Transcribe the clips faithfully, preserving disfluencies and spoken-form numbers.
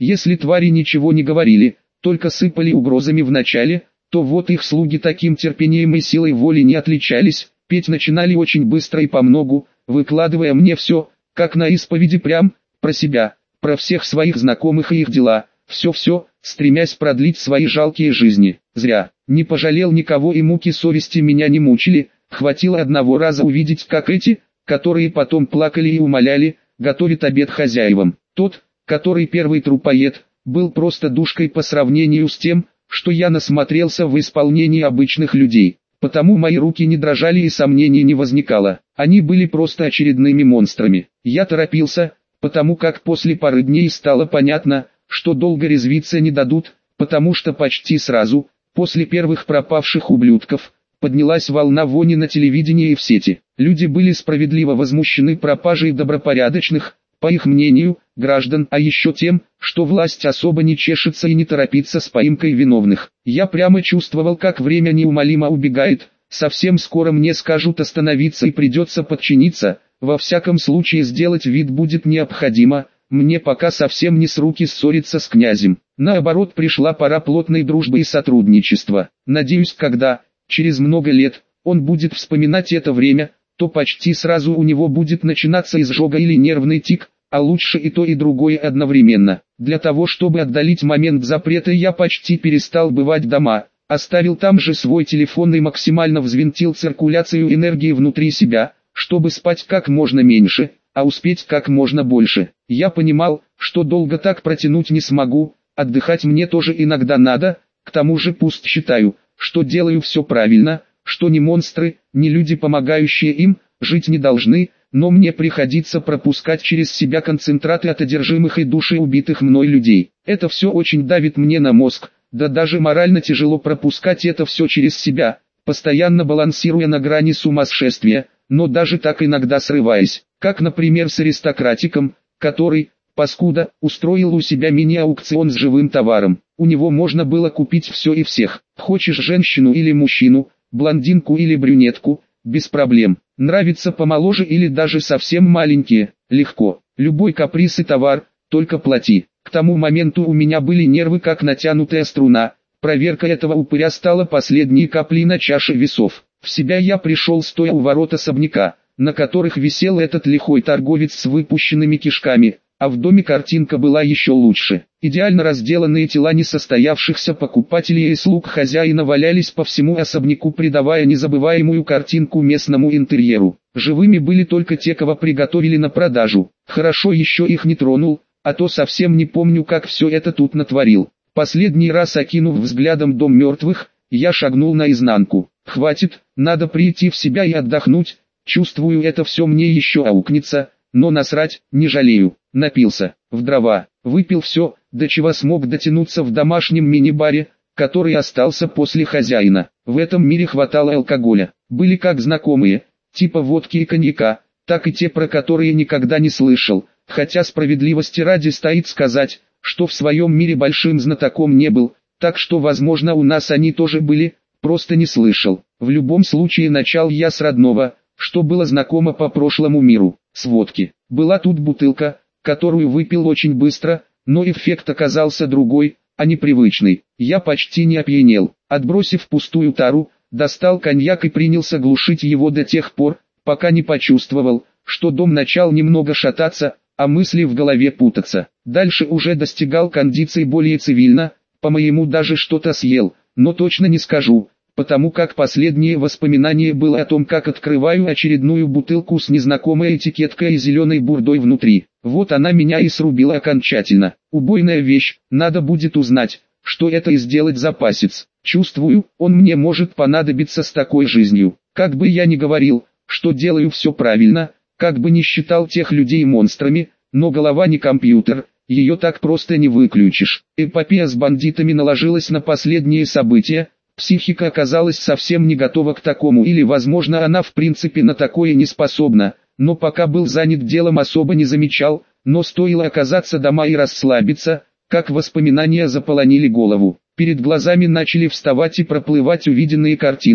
Если твари ничего не говорили, только сыпали угрозами вначале, то вот их слуги таким терпением и силой воли не отличались, петь начинали очень быстро и помногу, выкладывая мне все, как на исповеди прям, про себя, про всех своих знакомых и их дела, все-все, стремясь продлить свои жалкие жизни. Зря, не пожалел никого и муки совести меня не мучили, хватило одного раза увидеть, как эти, которые потом плакали и умоляли, готовят обед хозяевам. Тот, который первый трупоед, был просто душкой по сравнению с тем, что я насмотрелся в исполнении обычных людей. Потому мои руки не дрожали и сомнений не возникало. Они были просто очередными монстрами. Я торопился, потому как после пары дней стало понятно, что долго резвиться не дадут, потому что почти сразу, после первых пропавших ублюдков, поднялась волна вони на телевидении и в сети. Люди были справедливо возмущены пропажей добропорядочных, по их мнению, граждан, а еще тем, что власть особо не чешется и не торопится с поимкой виновных. Я прямо чувствовал, как время неумолимо убегает, совсем скоро мне скажут остановиться и придется подчиниться, во всяком случае сделать вид будет необходимо, мне пока совсем не с руки ссориться с князем. Наоборот, пришла пора плотной дружбы и сотрудничества. Надеюсь, когда, через много лет, он будет вспоминать это время, то почти сразу у него будет начинаться изжога или нервный тик, а лучше и то и другое одновременно. Для того чтобы отдалить момент запрета, я почти перестал бывать дома, оставил там же свой телефон и максимально взвинтил циркуляцию энергии внутри себя, чтобы спать как можно меньше, а успеть как можно больше. Я понимал, что долго так протянуть не смогу, отдыхать мне тоже иногда надо, к тому же пусть считаю, что делаю все правильно, что ни монстры, ни люди, помогающие им, жить не должны, но мне приходится пропускать через себя концентраты от одержимых и души убитых мной людей. Это все очень давит мне на мозг, да даже морально тяжело пропускать это все через себя, постоянно балансируя на грани сумасшествия, но даже так иногда срываясь, как, например, с аристократиком, который, паскуда, устроил у себя мини-аукцион с живым товаром. У него можно было купить все и всех. Хочешь женщину или мужчину, блондинку или брюнетку, без проблем. Нравится помоложе или даже совсем маленькие, легко. Любой каприз и товар, только плати. К тому моменту у меня были нервы как натянутая струна. Проверка этого упыря стала последней каплей на чаше весов. В себя я пришел, стоя у ворот особняка, на которых висел этот лихой торговец с выпущенными кишками, а в доме картинка была еще лучше. Идеально разделанные тела несостоявшихся покупателей и слуг хозяина валялись по всему особняку, придавая незабываемую картинку местному интерьеру. Живыми были только те, кого приготовили на продажу. Хорошо еще их не тронул, а то совсем не помню, как все это тут натворил. Последний раз окинув взглядом дом мертвых, я шагнул наизнанку. Хватит, надо прийти в себя и отдохнуть, чувствую, это все мне еще аукнется, но насрать, не жалею. Напился, в дрова, выпил все, до чего смог дотянуться в домашнем мини-баре, который остался после хозяина. В этом мире хватало алкоголя. Были как знакомые, типа водки и коньяка, так и те, про которые никогда не слышал, хотя справедливости ради стоит сказать, что в своем мире большим знатоком не был, так что возможно у нас они тоже были, просто не слышал. В любом случае начал я с родного, что было знакомо по прошлому миру, с водки. Была тут бутылка, которую выпил очень быстро, но эффект оказался другой, а не привычный. Я почти не опьянел. Отбросив пустую тару, достал коньяк и принялся глушить его до тех пор, пока не почувствовал, что дом начал немного шататься, а мысли в голове путаться. Дальше уже достигал кондиций более цивильно, по-моему даже что-то съел, но точно не скажу, потому как последнее воспоминание было о том, как открываю очередную бутылку с незнакомой этикеткой и зеленой бурдой внутри. Вот она меня и срубила окончательно. Убойная вещь, надо будет узнать, что это и сделать запасец. Чувствую, он мне может понадобиться с такой жизнью. Как бы я ни говорил, что делаю все правильно, как бы не считал тех людей монстрами, но голова не компьютер, ее так просто не выключишь. Эпопея с бандитами наложилась на последние события, психика оказалась совсем не готова к такому, или возможно она в принципе на такое не способна, но пока был занят делом особо не замечал, но стоило оказаться дома и расслабиться, как воспоминания заполонили голову. Перед глазами начали вставать и проплывать увиденные картинки,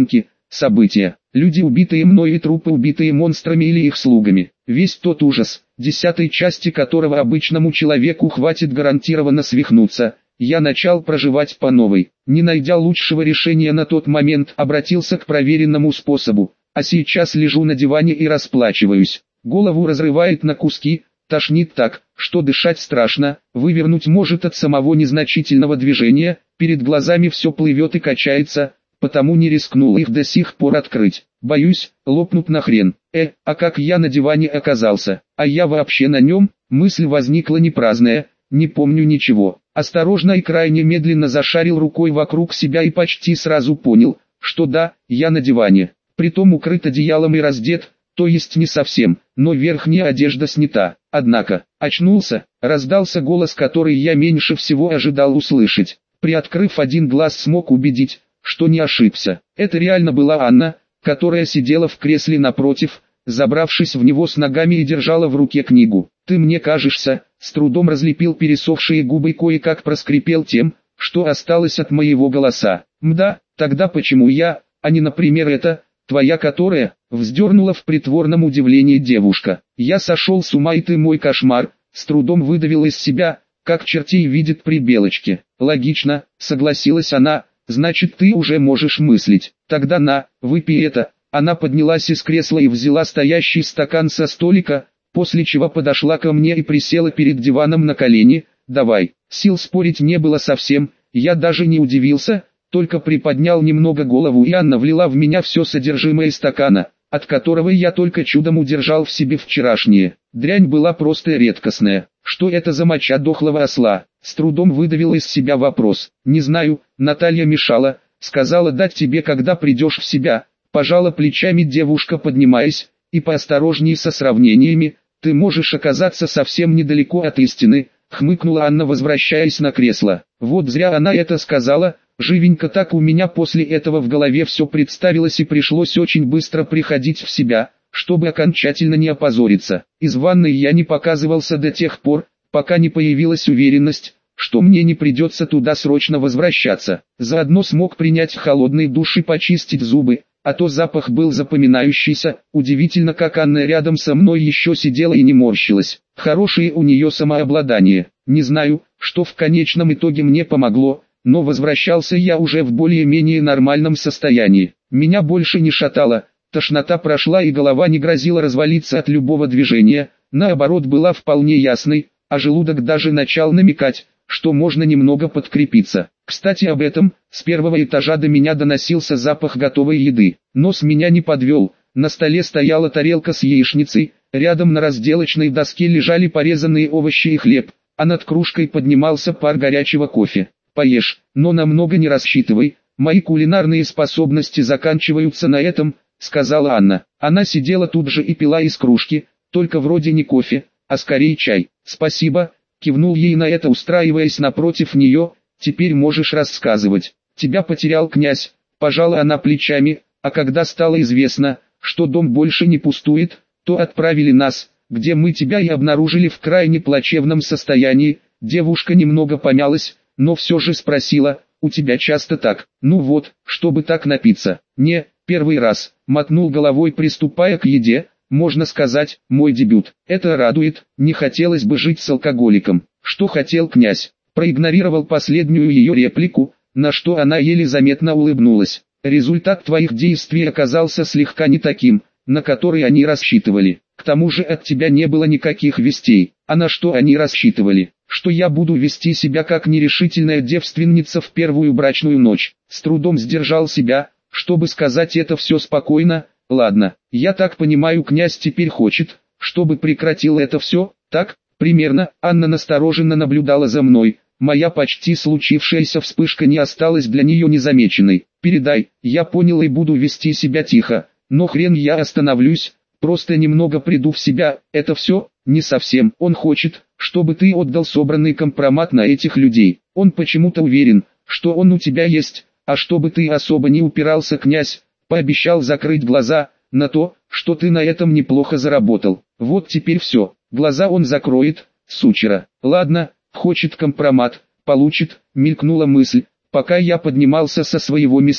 события. Люди, убитые мной, и трупы, убитые монстрами или их слугами. Весь тот ужас, десятой части которого обычному человеку хватит гарантированно свихнуться, я начал проживать по новой. Не найдя лучшего решения на тот момент, обратился к проверенному способу, а сейчас лежу на диване и расплачиваюсь. Голову разрывает на куски, тошнит так, что дышать страшно, вывернуть может от самого незначительного движения, перед глазами все плывет и качается, потому не рискнул их до сих пор открыть. Боюсь, лопнут нахрен. Э, а как я на диване оказался? А я вообще на нем? Мысль возникла не праздная, не помню ничего. Осторожно и крайне медленно зашарил рукой вокруг себя и почти сразу понял, что да, я на диване. Притом укрыт одеялом и раздет, то есть не совсем, но верхняя одежда снята. Однако, очнулся, раздался голос, который я меньше всего ожидал услышать. Приоткрыв один глаз, смог убедить, что не ошибся. Это реально была Анна, которая сидела в кресле напротив, забравшись в него с ногами и держала в руке книгу. «Ты мне кажешься», с трудом разлепил пересохшие губы и кое-как проскрипел тем, что осталось от моего голоса. «Мда, тогда почему я, а не, например, это, твоя которая?» Вздернула в притворном удивлении девушка. «Я сошел с ума, и ты мой кошмар», с трудом выдавил из себя, как чертей видит при Белочке. «Логично», согласилась она, «значит ты уже можешь мыслить. Тогда на, выпей это». Она поднялась из кресла и взяла стоящий стакан со столика, после чего подошла ко мне и присела перед диваном на колени. «Давай». Сил спорить не было совсем, я даже не удивился, только приподнял немного голову, и Анна влила в меня все содержимое стакана, от которого я только чудом удержал в себе вчерашнее. Дрянь была просто редкостная. Что это за моча дохлого осла? С трудом выдавил из себя вопрос. «Не знаю, Наталья мешала, сказала дать тебе, когда придешь в себя». Пожала плечами девушка, поднимаясь, и поосторожнее со сравнениями. «Ты можешь оказаться совсем недалеко от истины», хмыкнула Анна, возвращаясь на кресло. «Вот зря она это сказала». Живенько так у меня после этого в голове все представилось, и пришлось очень быстро приходить в себя, чтобы окончательно не опозориться. Из ванной я не показывался до тех пор, пока не появилась уверенность, что мне не придется туда срочно возвращаться. Заодно смог принять холодный душ и почистить зубы, а то запах был запоминающийся. Удивительно, как Анна рядом со мной еще сидела и не морщилась. Хорошее у нее самообладание. Не знаю, что в конечном итоге мне помогло, но возвращался я уже в более-менее нормальном состоянии. Меня больше не шатало, тошнота прошла и голова не грозила развалиться от любого движения, наоборот была вполне ясной, а желудок даже начал намекать, что можно немного подкрепиться. Кстати, об этом, с первого этажа до меня доносился запах готовой еды. Нос меня не подвел, на столе стояла тарелка с яичницей, рядом на разделочной доске лежали порезанные овощи и хлеб, а над кружкой поднимался пар горячего кофе. «Поешь, но намного не рассчитывай, мои кулинарные способности заканчиваются на этом», сказала Анна. Она сидела тут же и пила из кружки, только вроде не кофе, а скорее чай. «Спасибо», кивнул ей на это, устраиваясь напротив нее. «Теперь можешь рассказывать. Тебя потерял князь», пожала она плечами, «а когда стало известно, что дом больше не пустует, то отправили нас, где мы тебя и обнаружили в крайне плачевном состоянии». Девушка немного помялась, но все же спросила: «У тебя часто так?» «Ну вот, чтобы так напиться». «Не, первый раз», мотнул головой, приступая к еде. «Можно сказать, мой дебют. Это радует, не хотелось бы жить с алкоголиком». «Что хотел князь?» Проигнорировал последнюю ее реплику, на что она еле заметно улыбнулась. «Результат твоих действий оказался слегка не таким, на который они рассчитывали. К тому же от тебя не было никаких вестей». «А на что они рассчитывали?» «Что я буду вести себя как нерешительная девственница в первую брачную ночь». С трудом сдержал себя, чтобы сказать это все спокойно. «Ладно, я так понимаю, князь теперь хочет, чтобы прекратил это все, так?» «Примерно». Анна настороженно наблюдала за мной. Моя почти случившаяся вспышка не осталась для нее незамеченной. «Передай, я понял и буду вести себя тихо, но хрен я остановлюсь, просто немного приду в себя». «Это все?» «Не совсем. Он хочет, чтобы ты отдал собранный компромат на этих людей. Он почему-то уверен, что он у тебя есть, а чтобы ты особо не упирался, князь, пообещал закрыть глаза на то, что ты на этом неплохо заработал. Вот теперь все. Глаза он закроет, сучера. Ладно, хочет компромат, получит», мелькнула мысль, пока я поднимался со своего места.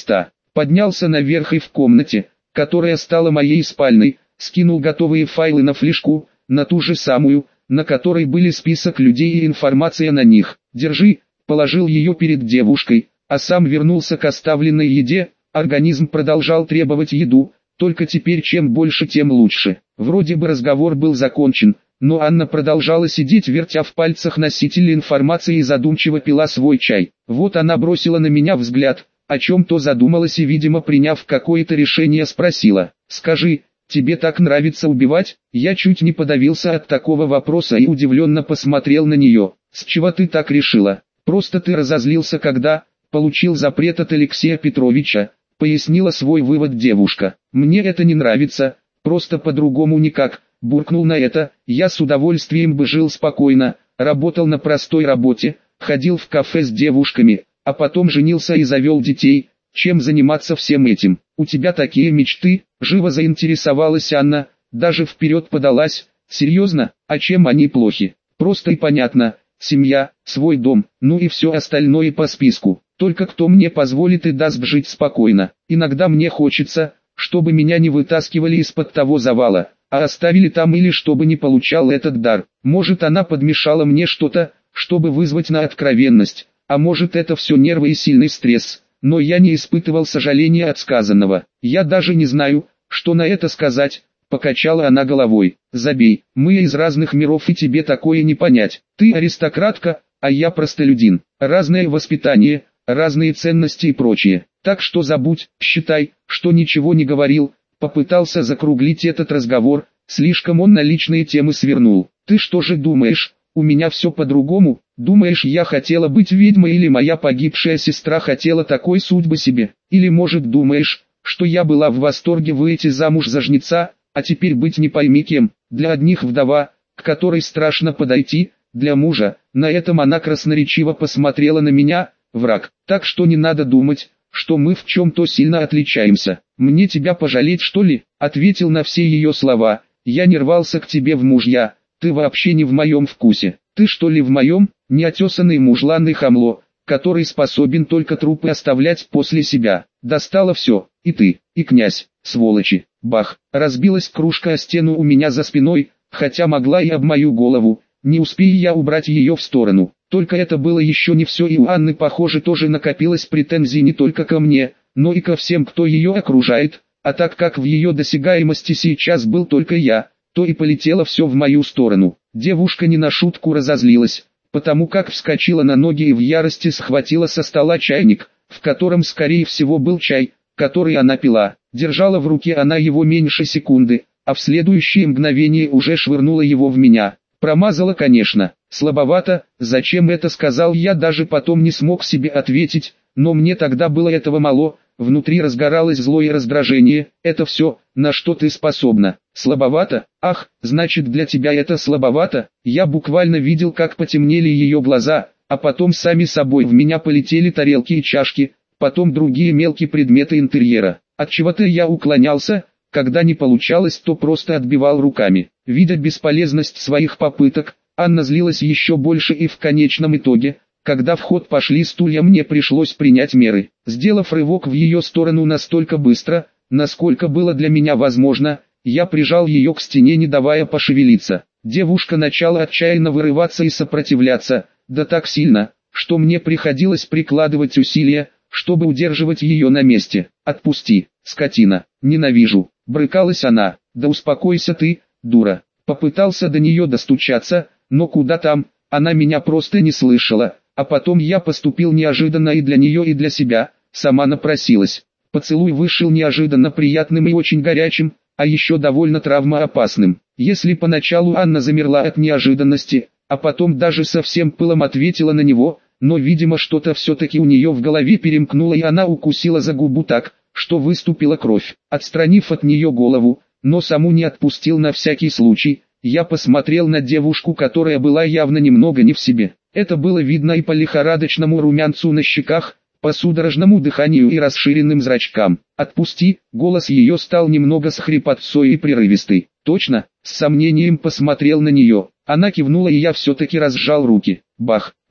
Поднялся наверх и в комнате, которая стала моей спальной, скинул готовые файлы на флешку, на ту же самую, на которой были список людей и информация на них. «Держи», положил ее перед девушкой, а сам вернулся к оставленной еде. Организм продолжал требовать еду, только теперь чем больше, тем лучше. Вроде бы разговор был закончен, но Анна продолжала сидеть, вертя в пальцах носитель информации и задумчиво пила свой чай. Вот она бросила на меня взгляд, о чем-то задумалась и, видимо, приняв какое-то решение, спросила: «Скажи, тебе так нравится убивать?» Я чуть не подавился от такого вопроса и удивленно посмотрел на нее. «С чего ты так решила? Просто ты разозлился, когда получил запрет от Алексея Петровича», пояснила свой вывод девушка. «Мне это не нравится, просто по-другому никак», буркнул на это. «Я с удовольствием бы жил спокойно, работал на простой работе, ходил в кафе с девушками, а потом женился и завел детей. Чем заниматься всем этим? У тебя такие мечты?» Живо заинтересовалась Анна, даже вперед подалась. «Серьезно? А чем они плохи? Просто и понятно. Семья, свой дом, ну и все остальное по списку. Только кто мне позволит и даст жить спокойно? Иногда мне хочется, чтобы меня не вытаскивали из-под того завала, а оставили там, или чтобы не получал этот дар. Может, она подмешала мне что-то, чтобы вызвать на откровенность, а может, это все нервы и сильный стресс». Но я не испытывал сожаления от сказанного. «Я даже не знаю, что на это сказать», — покачала она головой. «Забей, мы из разных миров и тебе такое не понять. Ты аристократка, а я простолюдин. Разное воспитание, разные ценности и прочее. Так что забудь, считай, что ничего не говорил». Попытался закруглить этот разговор, слишком он на личные темы свернул. «Ты что же думаешь, у меня все по-другому? Думаешь, я хотела быть ведьмой, или моя погибшая сестра хотела такой судьбы себе? Или, может, думаешь, что я была в восторге выйти замуж за жнеца, а теперь быть не пойми кем? Для одних вдова, к которой страшно подойти, для мужа». На этом она красноречиво посмотрела на меня: «Враг. Так что не надо думать, что мы в чем-то сильно отличаемся. Мне тебя пожалеть, что ли?» Ответил на все ее слова. «Я не рвался к тебе в мужья. Ты вообще не в моем вкусе. Ты что ли в моем? Неотесанный мужлан и хамло, который способен только трупы оставлять после себя. Достало все, и ты, и князь, сволочи». Бах! Разбилась кружка о стену у меня за спиной, хотя могла и об мою голову. Не успею я убрать ее в сторону. Только это было еще не все, и у Анны, похоже, тоже накопилось претензий не только ко мне, но и ко всем, кто ее окружает. А так как в ее досягаемости сейчас был только я, то и полетело все в мою сторону. Девушка не на шутку разозлилась, потому как вскочила на ноги и в ярости схватила со стола чайник, в котором, скорее всего, был чай, который она пила. Держала в руке она его меньше секунды, а в следующее мгновение уже швырнула его в меня. Промазала, конечно, слабовато. Зачем это сказал я, даже потом не смог себе ответить, но мне тогда было этого мало. Внутри разгоралось злое раздражение. «Это все, на что ты способна? Слабовато? Ах, значит, для тебя это слабовато?» Я буквально видел, как потемнели ее глаза, а потом сами собой в меня полетели тарелки и чашки, потом другие мелкие предметы интерьера. От чего-то я уклонялся, когда не получалось, то просто отбивал руками. Видя бесполезность своих попыток, Анна злилась еще больше, и в конечном итоге, когда в ход пошли стулья, мне пришлось принять меры. Сделав рывок в ее сторону настолько быстро, насколько было для меня возможно, я прижал ее к стене, не давая пошевелиться. Девушка начала отчаянно вырываться и сопротивляться, да так сильно, что мне приходилось прикладывать усилия, чтобы удерживать ее на месте. «Отпусти, скотина, ненавижу», — брыкалась она. «Да успокойся ты, дура». Попытался до нее достучаться, но куда там, она меня просто не слышала. А потом я поступил неожиданно и для нее, и для себя, сама напросилась. Поцелуй вышел неожиданно приятным и очень горячим, а еще довольно травмоопасным. Если поначалу Анна замерла от неожиданности, а потом даже со всем пылом ответила на него, но, видимо, что-то все-таки у нее в голове перемкнуло, и она укусила за губу так, что выступила кровь. Отстранив от нее голову, но саму не отпустил на всякий случай, я посмотрел на девушку, которая была явно немного не в себе. Это было видно и по лихорадочному румянцу на щеках, по судорожному дыханию и расширенным зрачкам. «Отпусти», голос ее стал немного с хрипотцой и прерывистый. «Точно?» С сомнением посмотрел на нее. Она кивнула, и я все-таки разжал руки. Бах!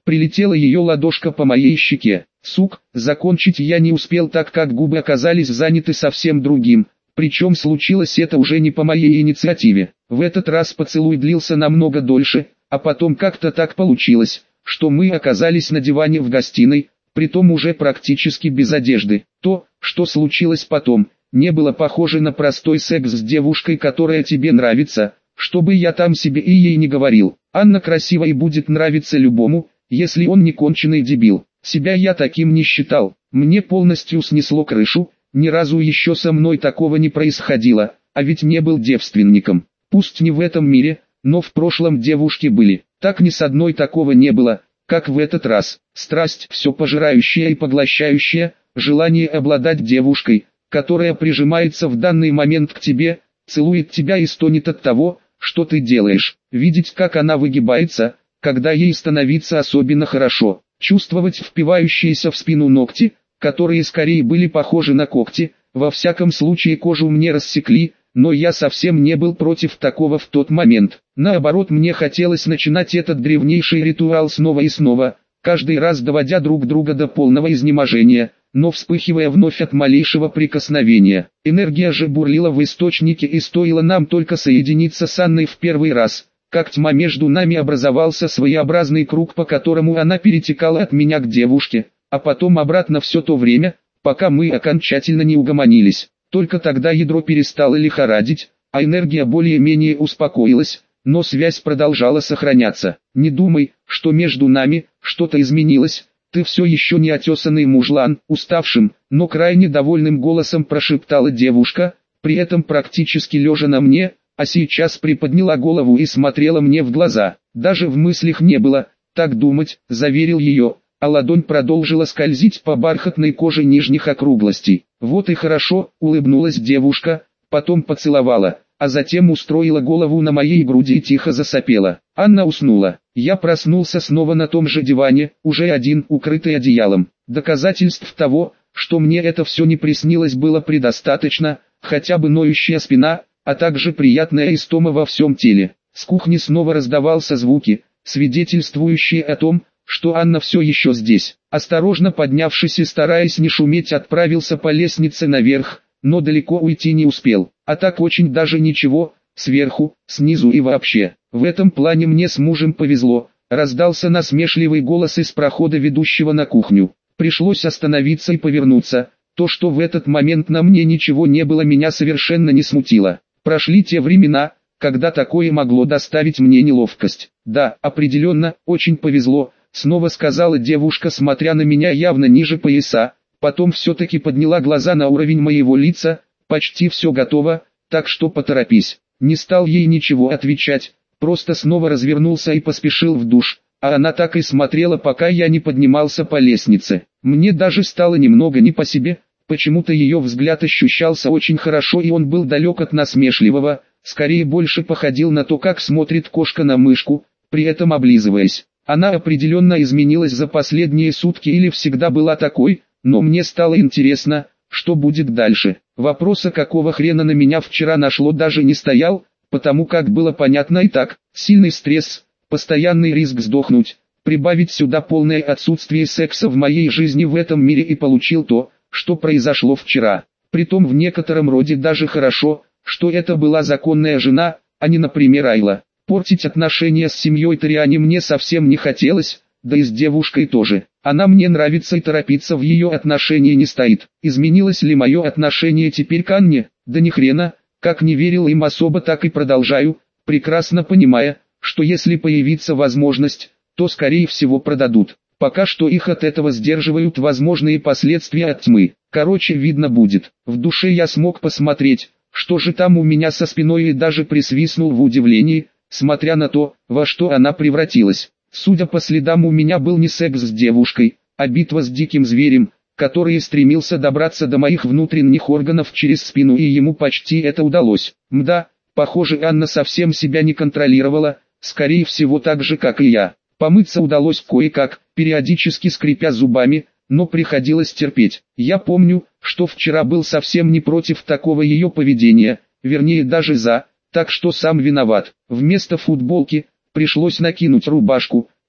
прилетела ее ладошка по моей щеке. Сук, закончить я не успел, так как губы оказались заняты совсем другим. Причем случилось это уже не по моей инициативе. В этот раз поцелуй длился намного дольше, а потом как-то так получилось, что мы оказались на диване в гостиной, притом уже практически без одежды. То, что случилось потом, не было похоже на простой секс с девушкой, которая тебе нравится, что бы я там себе и ей не говорил. Анна красива и будет нравиться любому, если он не конченый дебил. Себя я таким не считал, мне полностью снесло крышу, ни разу еще со мной такого не происходило, а ведь не был девственником. Пусть не в этом мире, но в прошлом девушки были, так ни с одной такого не было, как в этот раз. Страсть, все пожирающая и поглощающая, желание обладать девушкой, которая прижимается в данный момент к тебе, целует тебя и стонет от того, что ты делаешь, видеть, как она выгибается, когда ей становится особенно хорошо, чувствовать впивающиеся в спину ногти, которые скорее были похожи на когти, во всяком случае кожу мне рассекли, но я совсем не был против такого в тот момент. Наоборот, мне хотелось начинать этот древнейший ритуал снова и снова, каждый раз доводя друг друга до полного изнеможения, но вспыхивая вновь от малейшего прикосновения. Энергия же бурлила в источнике, и стоило нам только соединиться с Анной в первый раз, как тьма между нами образовался своеобразный круг, по которому она перетекала от меня к девушке, а потом обратно все то время, пока мы окончательно не угомонились. Только тогда ядро перестало лихорадить, а энергия более-менее успокоилась, но связь продолжала сохраняться. Не думай, что между нами что-то изменилось, ты все еще не отесанный мужлан, уставшим, но крайне довольным голосом прошептала девушка, при этом практически лежа на мне, а сейчас приподняла голову и смотрела мне в глаза. Даже в мыслях не было, так думать, заверил ее, а ладонь продолжила скользить по бархатной коже нижних округлостей. Вот и хорошо, улыбнулась девушка, потом поцеловала, а затем устроила голову на моей груди и тихо засопела. Анна уснула. Я проснулся снова на том же диване, уже один, укрытый одеялом. Доказательств того, что мне это все не приснилось, было предостаточно, хотя бы ноющая спина, а также приятная истома во всем теле. С кухни снова раздавался звуки, свидетельствующие о том, что Анна все еще здесь. Осторожно поднявшись и стараясь не шуметь, отправился по лестнице наверх, но далеко уйти не успел. А так очень даже ничего, сверху, снизу и вообще. В этом плане мне с мужем повезло. Раздался насмешливый голос из прохода, ведущего на кухню. Пришлось остановиться и повернуться. То, что в этот момент на мне ничего не было, меня совершенно не смутило. Прошли те времена, когда такое могло доставить мне неловкость. Да, определенно, очень повезло, снова сказала девушка, смотря на меня явно ниже пояса. Потом все-таки подняла глаза на уровень моего лица. Почти все готово, так что поторопись. Не стал ей ничего отвечать, просто снова развернулся и поспешил в душ, а она так и смотрела, пока я не поднимался по лестнице. Мне даже стало немного не по себе, почему-то ее взгляд ощущался очень хорошо, и он был далек от насмешливого, скорее больше походил на то, как смотрит кошка на мышку, при этом облизываясь. Она определенно изменилась за последние сутки или всегда была такой, но мне стало интересно, что будет дальше. Вопроса, какого хрена на меня вчера нашло, даже не стоял, потому как было понятно и так: сильный стресс, постоянный риск сдохнуть, прибавить сюда полное отсутствие секса в моей жизни в этом мире, и получил то, что произошло вчера. Притом в некотором роде даже хорошо, что это была законная жена, а не, например, Айла. Портить отношения с семьей Ториани мне совсем не хотелось, да и с девушкой тоже. Она мне нравится, и торопиться в ее отношения не стоит. Изменилось ли мое отношение теперь к Анне? Да ни хрена, как не верил им особо, так и продолжаю, прекрасно понимая, что если появится возможность, то скорее всего продадут. Пока что их от этого сдерживают возможные последствия от тьмы. Короче, видно будет. В душе я смог посмотреть, что же там у меня со спиной, и даже присвистнул в удивлении, смотря на то, во что она превратилась. Судя по следам, у меня был не секс с девушкой, а битва с диким зверем, который стремился добраться до моих внутренних органов через спину, и ему почти это удалось. Мда, похоже, Анна совсем себя не контролировала, скорее всего так же, как и я. Помыться удалось кое-как, периодически скрипя зубами, но приходилось терпеть. Я помню, что вчера был совсем не против такого ее поведения, вернее даже за, так что сам виноват. Вместо футболки пришлось накинуть рубашку,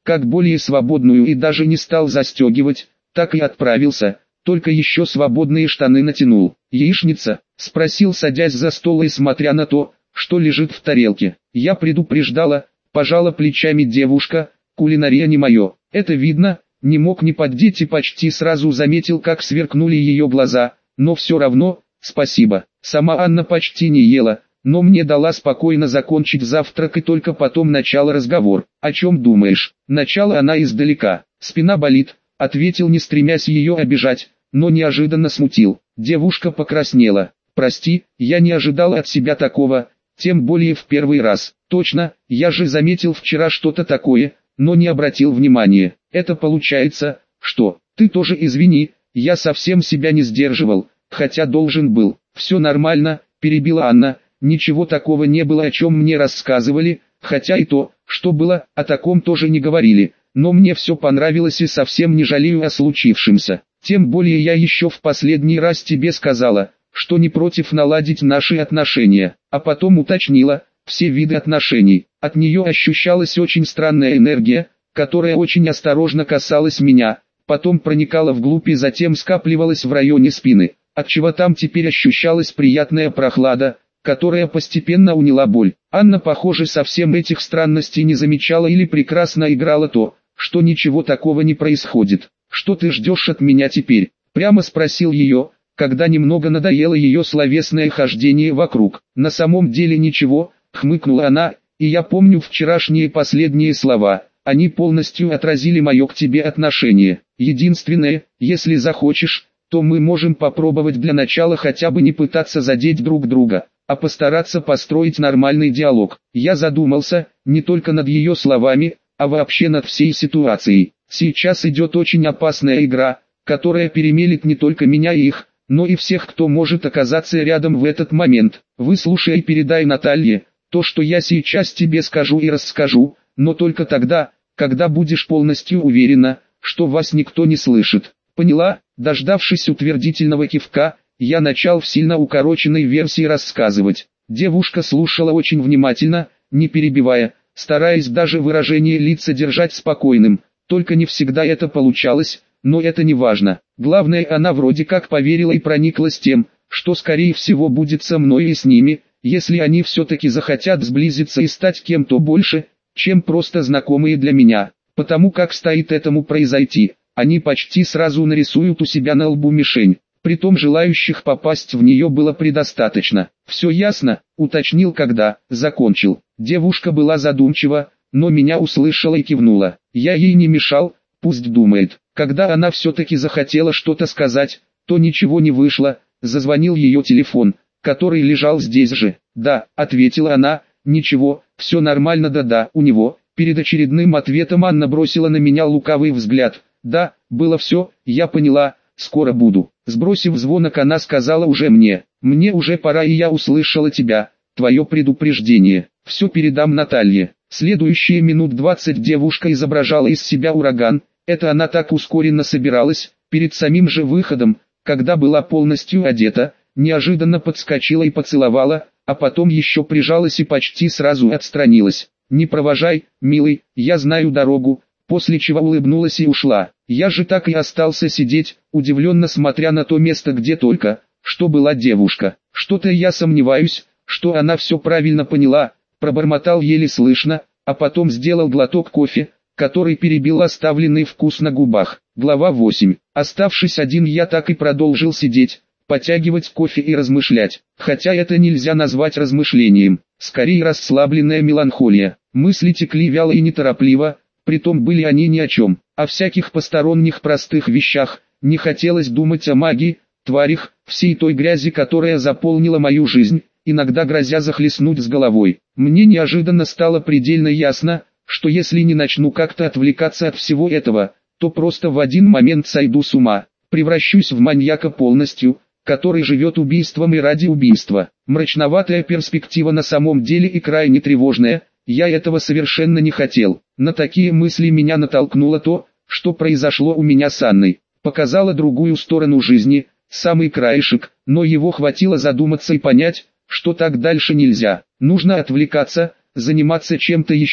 как более свободную и даже не стал застегивать, так и отправился, только еще свободные штаны натянул. «Яичница?» – спросил, садясь за стол и смотря на то, что лежит в тарелке. «Я предупреждала», – пожала плечами девушка, «кулинария не мое». Это видно, не мог не поддеть и почти сразу заметил, как сверкнули ее глаза, но все равно, спасибо. Сама Анна почти не ела, но мне дала спокойно закончить завтрак и только потом начала разговор. «О чем думаешь?» Начала она издалека. «Спина болит», — ответил, не стремясь ее обижать, но неожиданно смутил. Девушка покраснела. «Прости, я не ожидал от себя такого, тем более в первый раз. Точно, я же заметил вчера что-то такое, но не обратил внимания. Это получается, что, ты тоже извини, я совсем себя не сдерживал, хотя должен был». «Все нормально», — перебила Анна, «ничего такого не было, о чем мне рассказывали, хотя и то, что было, о таком тоже не говорили, но мне все понравилось и совсем не жалею о случившемся. Тем более я еще в последний раз тебе сказала, что не против наладить наши отношения, а потом уточнила, все виды отношений». От нее ощущалась очень странная энергия, которая очень осторожно касалась меня, потом проникала вглубь и затем скапливалась в районе спины, отчего там теперь ощущалась приятная прохлада, которая постепенно уняла боль. Анна, похоже, совсем этих странностей не замечала или прекрасно играла то, что ничего такого не происходит. «Что ты ждешь от меня теперь?» – прямо спросил ее, когда немного надоело ее словесное хождение вокруг. «На самом деле ничего», – хмыкнула она, – «и я помню вчерашние последние слова, они полностью отразили мое к тебе отношение. Единственное, если захочешь, то мы можем попробовать для начала хотя бы не пытаться задеть друг друга, а постараться построить нормальный диалог». Я задумался, не только над ее словами, а вообще над всей ситуацией. Сейчас идет очень опасная игра, которая перемелет не только меня и их, но и всех, кто может оказаться рядом в этот момент. Выслушай и передай Наталье, то, что я сейчас тебе скажу и расскажу, но только тогда, когда будешь полностью уверена, что вас никто не слышит. Поняла? Дождавшись утвердительного кивка, я начал в сильно укороченной версии рассказывать. Девушка слушала очень внимательно, не перебивая, стараясь даже выражение лица держать спокойным, только не всегда это получалось, но это не важно. Главное, она вроде как поверила и прониклась тем, что скорее всего будет со мной и с ними, если они все-таки захотят сблизиться и стать кем-то больше, чем просто знакомые для меня. Потому как стоит этому произойти, они почти сразу нарисуют у себя на лбу мишень. Притом желающих попасть в нее было предостаточно. «Все ясно?» – уточнил, когда закончил. Девушка была задумчива, но меня услышала и кивнула. Я ей не мешал, пусть думает. Когда она все-таки захотела что-то сказать, то ничего не вышло, зазвонил ее телефон, который лежал здесь же. «Да», — ответила она, — «ничего, все нормально, да-да, у него». Перед очередным ответом Анна бросила на меня лукавый взгляд. «Да, было все, я поняла, скоро буду». Сбросив звонок, она сказала уже мне: «Мне уже пора, и я услышала тебя, твое предупреждение. Все передам Наталье». Следующие минут двадцать девушка изображала из себя ураган. Это она так ускоренно собиралась, перед самим же выходом, когда была полностью одета, неожиданно подскочила и поцеловала, а потом еще прижалась и почти сразу отстранилась. «Не провожай, милый, я знаю дорогу», после чего улыбнулась и ушла. Я же так и остался сидеть, удивленно смотря на то место, где только что была девушка. «Что-то я сомневаюсь, что она все правильно поняла», пробормотал еле слышно, а потом сделал глоток кофе, который перебил оставленный вкус на губах. Глава восемь. Оставшись один, я так и продолжил сидеть, потягивать кофе и размышлять. Хотя это нельзя назвать размышлением, скорее расслабленная меланхолия. Мысли текли вяло и неторопливо, притом были они ни о чем, о всяких посторонних простых вещах. Не хотелось думать о магии, тварях, всей той грязи, которая заполнила мою жизнь, иногда грозя захлестнуть с головой. Мне неожиданно стало предельно ясно, что если не начну как-то отвлекаться от всего этого, то просто в один момент сойду с ума, превращусь в маньяка полностью, который живет убийством и ради убийства. Мрачноватая перспектива на самом деле и крайне тревожная, я этого совершенно не хотел. На такие мысли меня натолкнуло то, что произошло у меня с Анной. Показало другую сторону жизни, самый краешек, но его хватило задуматься и понять, что так дальше нельзя. Нужно отвлекаться, заниматься чем-то еще,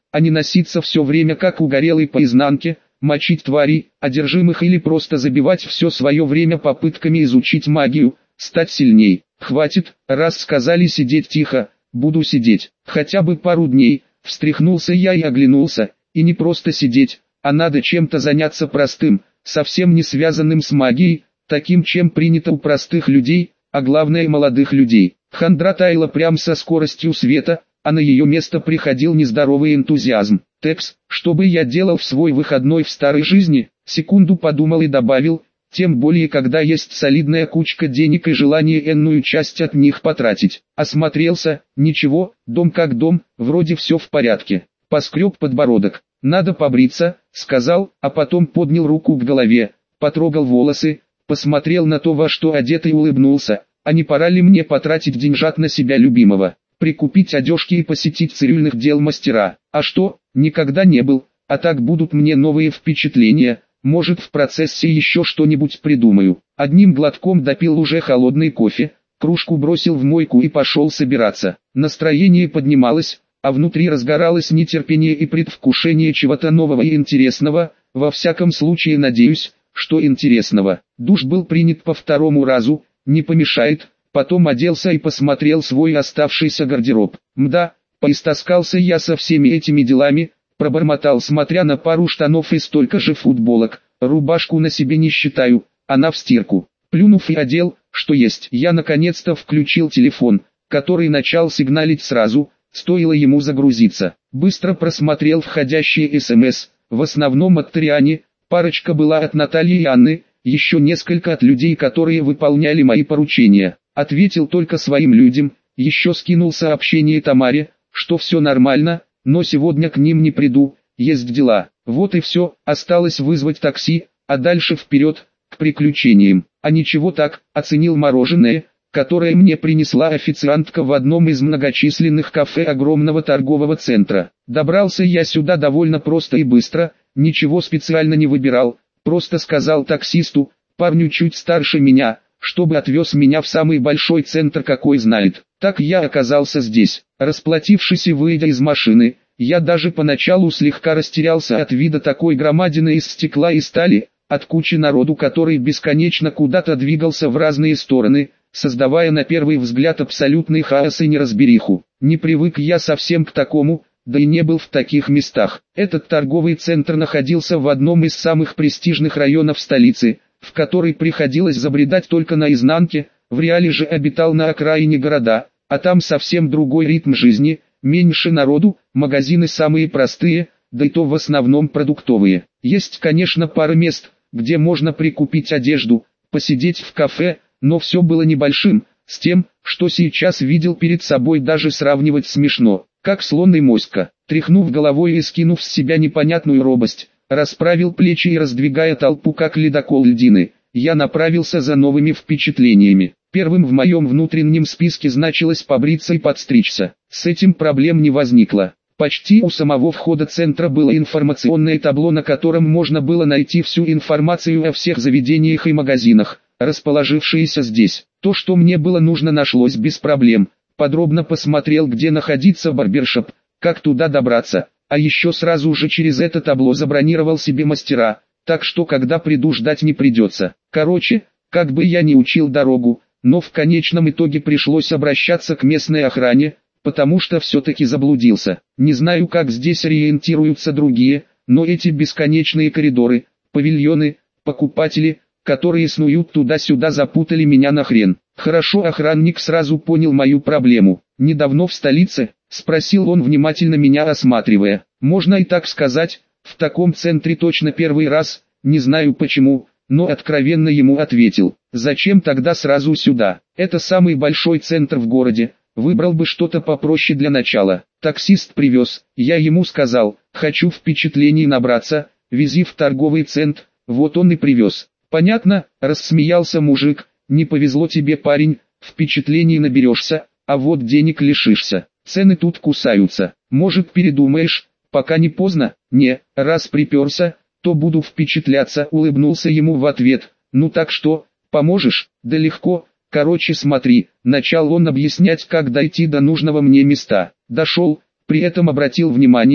а не носиться все время как угорелый по изнанке, мочить тварей, одержимых или просто забивать все свое время попытками изучить магию, стать сильней. Хватит, раз сказали сидеть тихо, буду сидеть, хотя бы пару дней. Встряхнулся я и оглянулся, и не просто сидеть, а надо чем-то заняться простым, совсем не связанным с магией, таким, чем принято у простых людей, а главное молодых людей. Хандра таяла прям со скоростью света, а на ее место приходил нездоровый энтузиазм. «Текс, что бы я делал в свой выходной в старой жизни?» Секунду подумал и добавил, тем более когда есть солидная кучка денег и желание энную часть от них потратить. Осмотрелся, ничего, дом как дом, вроде все в порядке. Поскреб подбородок. «Надо побриться», сказал, а потом поднял руку к голове, потрогал волосы, посмотрел на то, во что одет, и улыбнулся. А не пора ли мне потратить деньжат на себя любимого, прикупить одежки и посетить цирюльных дел мастера? А что, никогда не был, а так будут мне новые впечатления. Может, в процессе еще что-нибудь придумаю. Одним глотком допил уже холодный кофе, кружку бросил в мойку и пошел собираться. Настроение поднималось, а внутри разгоралось нетерпение и предвкушение чего-то нового и интересного. Во всяком случае, надеюсь, что интересного. Душ был принят по второму разу, не помешает. Потом оделся и посмотрел свой оставшийся гардероб. Мда, поистаскался я со всеми этими делами. Пробормотал, смотря на пару штанов и столько же футболок. Рубашку на себе не считаю, она в стирку. Плюнув и одел, что есть, я наконец-то включил телефон, который начал сигналить сразу, стоило ему загрузиться. Быстро просмотрел входящие СМС, в основном от Триани, парочка была от Натальи и Анны, еще несколько от людей, которые выполняли мои поручения. Ответил только своим людям, еще скинул сообщение Тамаре, что все нормально, но сегодня к ним не приду, есть дела. Вот и все, осталось вызвать такси, а дальше вперед, к приключениям. А ничего так, оценил мороженое, которое мне принесла официантка в одном из многочисленных кафе огромного торгового центра. Добрался я сюда довольно просто и быстро, ничего специально не выбирал, просто сказал таксисту, парню чуть старше меня, чтобы отвез меня в самый большой центр, какой знает. Так я оказался здесь. Расплатившись и выйдя из машины, я даже поначалу слегка растерялся от вида такой громадины из стекла и стали, от кучи народу, который бесконечно куда-то двигался в разные стороны, создавая на первый взгляд абсолютный хаос и неразбериху. Не привык я совсем к такому, да и не был в таких местах. Этот торговый центр находился в одном из самых престижных районов столицы, в который приходилось забредать только наизнанке. В реале же обитал на окраине города, а там совсем другой ритм жизни, меньше народу, магазины самые простые, да и то в основном продуктовые. Есть, конечно, пара мест, где можно прикупить одежду, посидеть в кафе, но все было небольшим, с тем, что сейчас видел перед собой, даже сравнивать смешно, как слон и моська. Тряхнув головой и скинув с себя непонятную робость, расправил плечи и, раздвигая толпу как ледокол льдины, я направился за новыми впечатлениями. Первым в моем внутреннем списке значилось побриться и подстричься. С этим проблем не возникло. Почти у самого входа центра было информационное табло, на котором можно было найти всю информацию о всех заведениях и магазинах, расположившиеся здесь. То, что мне было нужно, нашлось без проблем. Подробно посмотрел, где находится барбершоп, как туда добраться, а еще сразу же через это табло забронировал себе мастера, так что когда приду, ждать не придется. Короче, как бы я ни учил дорогу, но в конечном итоге пришлось обращаться к местной охране, потому что все-таки заблудился. Не знаю, как здесь ориентируются другие, но эти бесконечные коридоры, павильоны, покупатели, которые снуют туда-сюда, запутали меня нахрен. Хорошо, охранник сразу понял мою проблему. «Недавно в столице?» — спросил он, внимательно меня осматривая. «Можно и так сказать, в таком центре точно первый раз, не знаю почему». Но откровенно ему ответил: «Зачем тогда сразу сюда? Это самый большой центр в городе, выбрал бы что-то попроще для начала». Таксист привез, я ему сказал: «Хочу впечатлений набраться, вези в торговый центр», вот он и привез. «Понятно», — рассмеялся мужик, «не повезло тебе, парень, впечатлений наберешься, а вот денег лишишься, цены тут кусаются, может передумаешь, пока не поздно». «Не, раз приперся, то буду впечатляться», — улыбнулся ему в ответ. «Ну так что, поможешь?» «Да легко, короче смотри». Начал он объяснять, как дойти до нужного мне места. Дошел, при этом обратил внимание,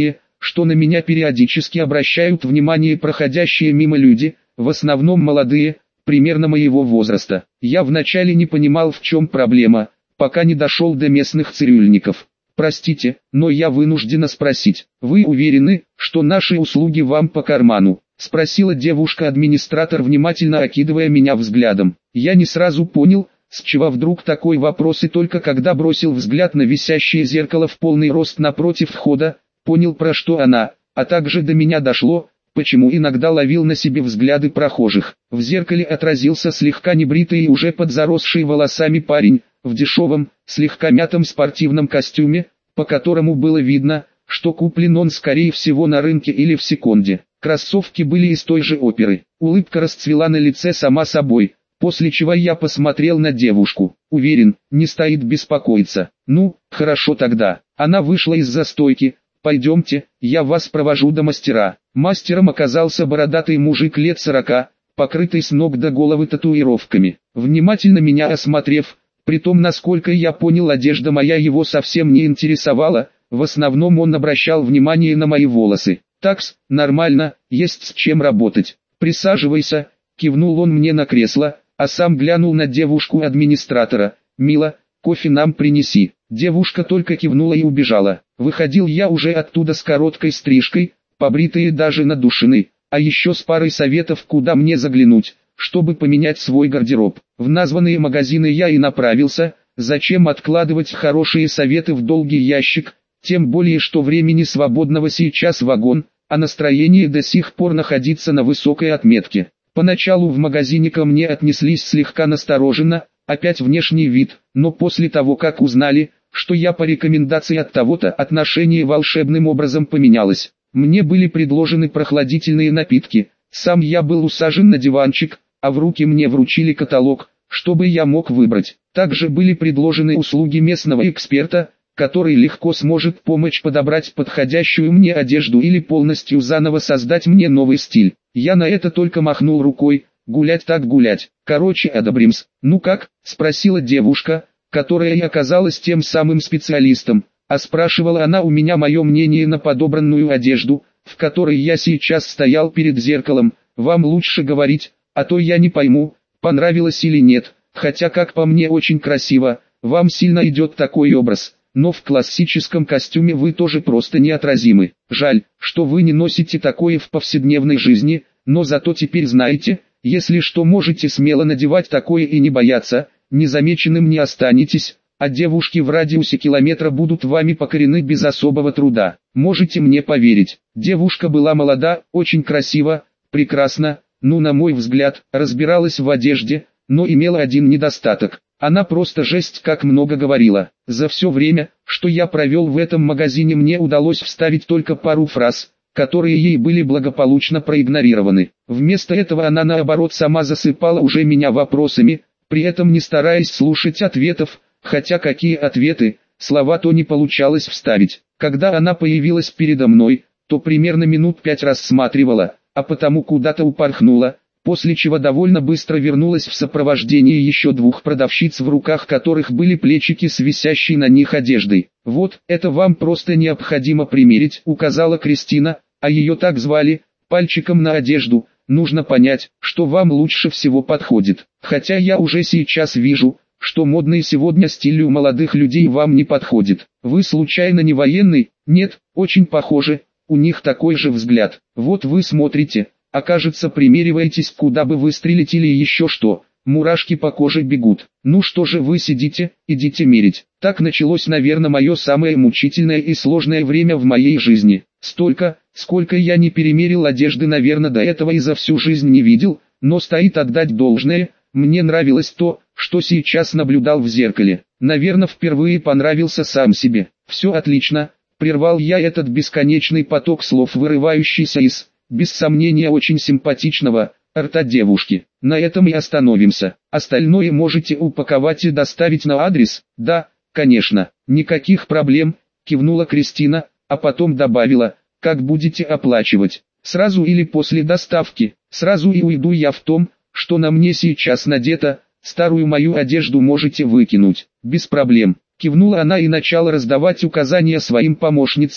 что на меня периодически обращают внимание проходящие мимо люди, в основном молодые, примерно моего возраста. Я вначале не понимал, в чем проблема, пока не дошел до местных цирюльников. «Простите, но я вынуждена спросить, вы уверены, что наши услуги вам по карману?» — спросила девушка-администратор, внимательно окидывая меня взглядом. Я не сразу понял, с чего вдруг такой вопрос, и только когда бросил взгляд на висящее зеркало в полный рост напротив входа, понял, про что она, а также до меня дошло, почему иногда ловил на себе взгляды прохожих. В зеркале отразился слегка небритый и уже подзаросший волосами парень, в дешевом, слегка мятом спортивном костюме, по которому было видно, что куплен он скорее всего на рынке или в секунде. Кроссовки были из той же оперы. Улыбка расцвела на лице сама собой, после чего я посмотрел на девушку. Уверен, не стоит беспокоиться. Ну, хорошо тогда. Она вышла из-за стойки. «Пойдемте, я вас провожу до мастера». Мастером оказался бородатый мужик лет сорока, покрытый с ног до головы татуировками. Внимательно меня осмотрев, при том, насколько я понял, одежда моя его совсем не интересовала, в основном он обращал внимание на мои волосы. «Такс, нормально, есть с чем работать. Присаживайся», — кивнул он мне на кресло, а сам глянул на девушку-администратора. «Мила, кофе нам принеси». Девушка только кивнула и убежала. Выходил я уже оттуда с короткой стрижкой, побритый и даже надушенный, а еще с парой советов, куда мне заглянуть, чтобы поменять свой гардероб. В названные магазины я и направился. Зачем откладывать хорошие советы в долгий ящик, тем более что времени свободного сейчас вагон, а настроение до сих пор находиться на высокой отметке. Поначалу в магазине ко мне отнеслись слегка настороженно, опять внешний вид, но после того, как узнали, что я по рекомендации от того-то, отношение волшебным образом поменялось. Мне были предложены прохладительные напитки, сам я был усажен на диванчик, а в руки мне вручили каталог, чтобы я мог выбрать. Также были предложены услуги местного эксперта, который легко сможет помочь подобрать подходящую мне одежду или полностью заново создать мне новый стиль. Я на это только махнул рукой. Гулять так гулять. Короче, одобримс. «Ну как?» — спросила девушка, которая и оказалась тем самым специалистом, а спрашивала она у меня мое мнение на подобранную одежду, в которой я сейчас стоял перед зеркалом. «Вам лучше говорить, а то я не пойму, понравилось или нет, хотя как по мне очень красиво, вам сильно идет такой образ, но в классическом костюме вы тоже просто неотразимы. Жаль, что вы не носите такое в повседневной жизни, но зато теперь знаете, если что, можете смело надевать такое и не бояться, незамеченным не останетесь, а девушки в радиусе километра будут вами покорены без особого труда. Можете мне поверить». Девушка была молода, очень красива, прекрасна, ну на мой взгляд, разбиралась в одежде, но имела один недостаток. Она просто жесть как много говорила. За все время, что я провел в этом магазине, мне удалось вставить только пару фраз, которые ей были благополучно проигнорированы. Вместо этого она наоборот сама засыпала уже меня вопросами, при этом не стараясь слушать ответов, хотя какие ответы, слова то не получалось вставить. Когда она появилась передо мной, то примерно минут пять рассматривала, а потому куда-то упорхнула, после чего довольно быстро вернулась в сопровождении еще двух продавщиц, в руках которых были плечики с висящей на них одеждой. «Вот, это вам просто необходимо примерить», — указала Кристина, а ее так звали, пальчиком на одежду. «Нужно понять, что вам лучше всего подходит. Хотя я уже сейчас вижу, что модный сегодня стиль у молодых людей вам не подходит. Вы случайно не военный?» «Нет, очень похоже, у них такой же взгляд. Вот вы смотрите, а кажется примериваетесь, куда бы выстрелить или еще что, мурашки по коже бегут. Ну что же вы сидите, идите мерить». Так началось, наверное, мое самое мучительное и сложное время в моей жизни. Столько, сколько я не перемерил одежды, наверное, до этого и за всю жизнь не видел, но стоит отдать должное, мне нравилось то, что сейчас наблюдал в зеркале. Наверное, впервые понравился сам себе. «Все отлично», — прервал я этот бесконечный поток слов, вырывающийся из, без сомнения, очень симпатичного рта девушки. «На этом и остановимся. Остальное можете упаковать и доставить на адрес?» «Да, конечно, никаких проблем», — кивнула Кристина, а потом добавила: «Как будете оплачивать? Сразу или после доставки?» «Сразу, и уйду я в том, что на мне сейчас надето, старую мою одежду можете выкинуть». «Без проблем», — кивнула она и начала раздавать указания своим помощницам,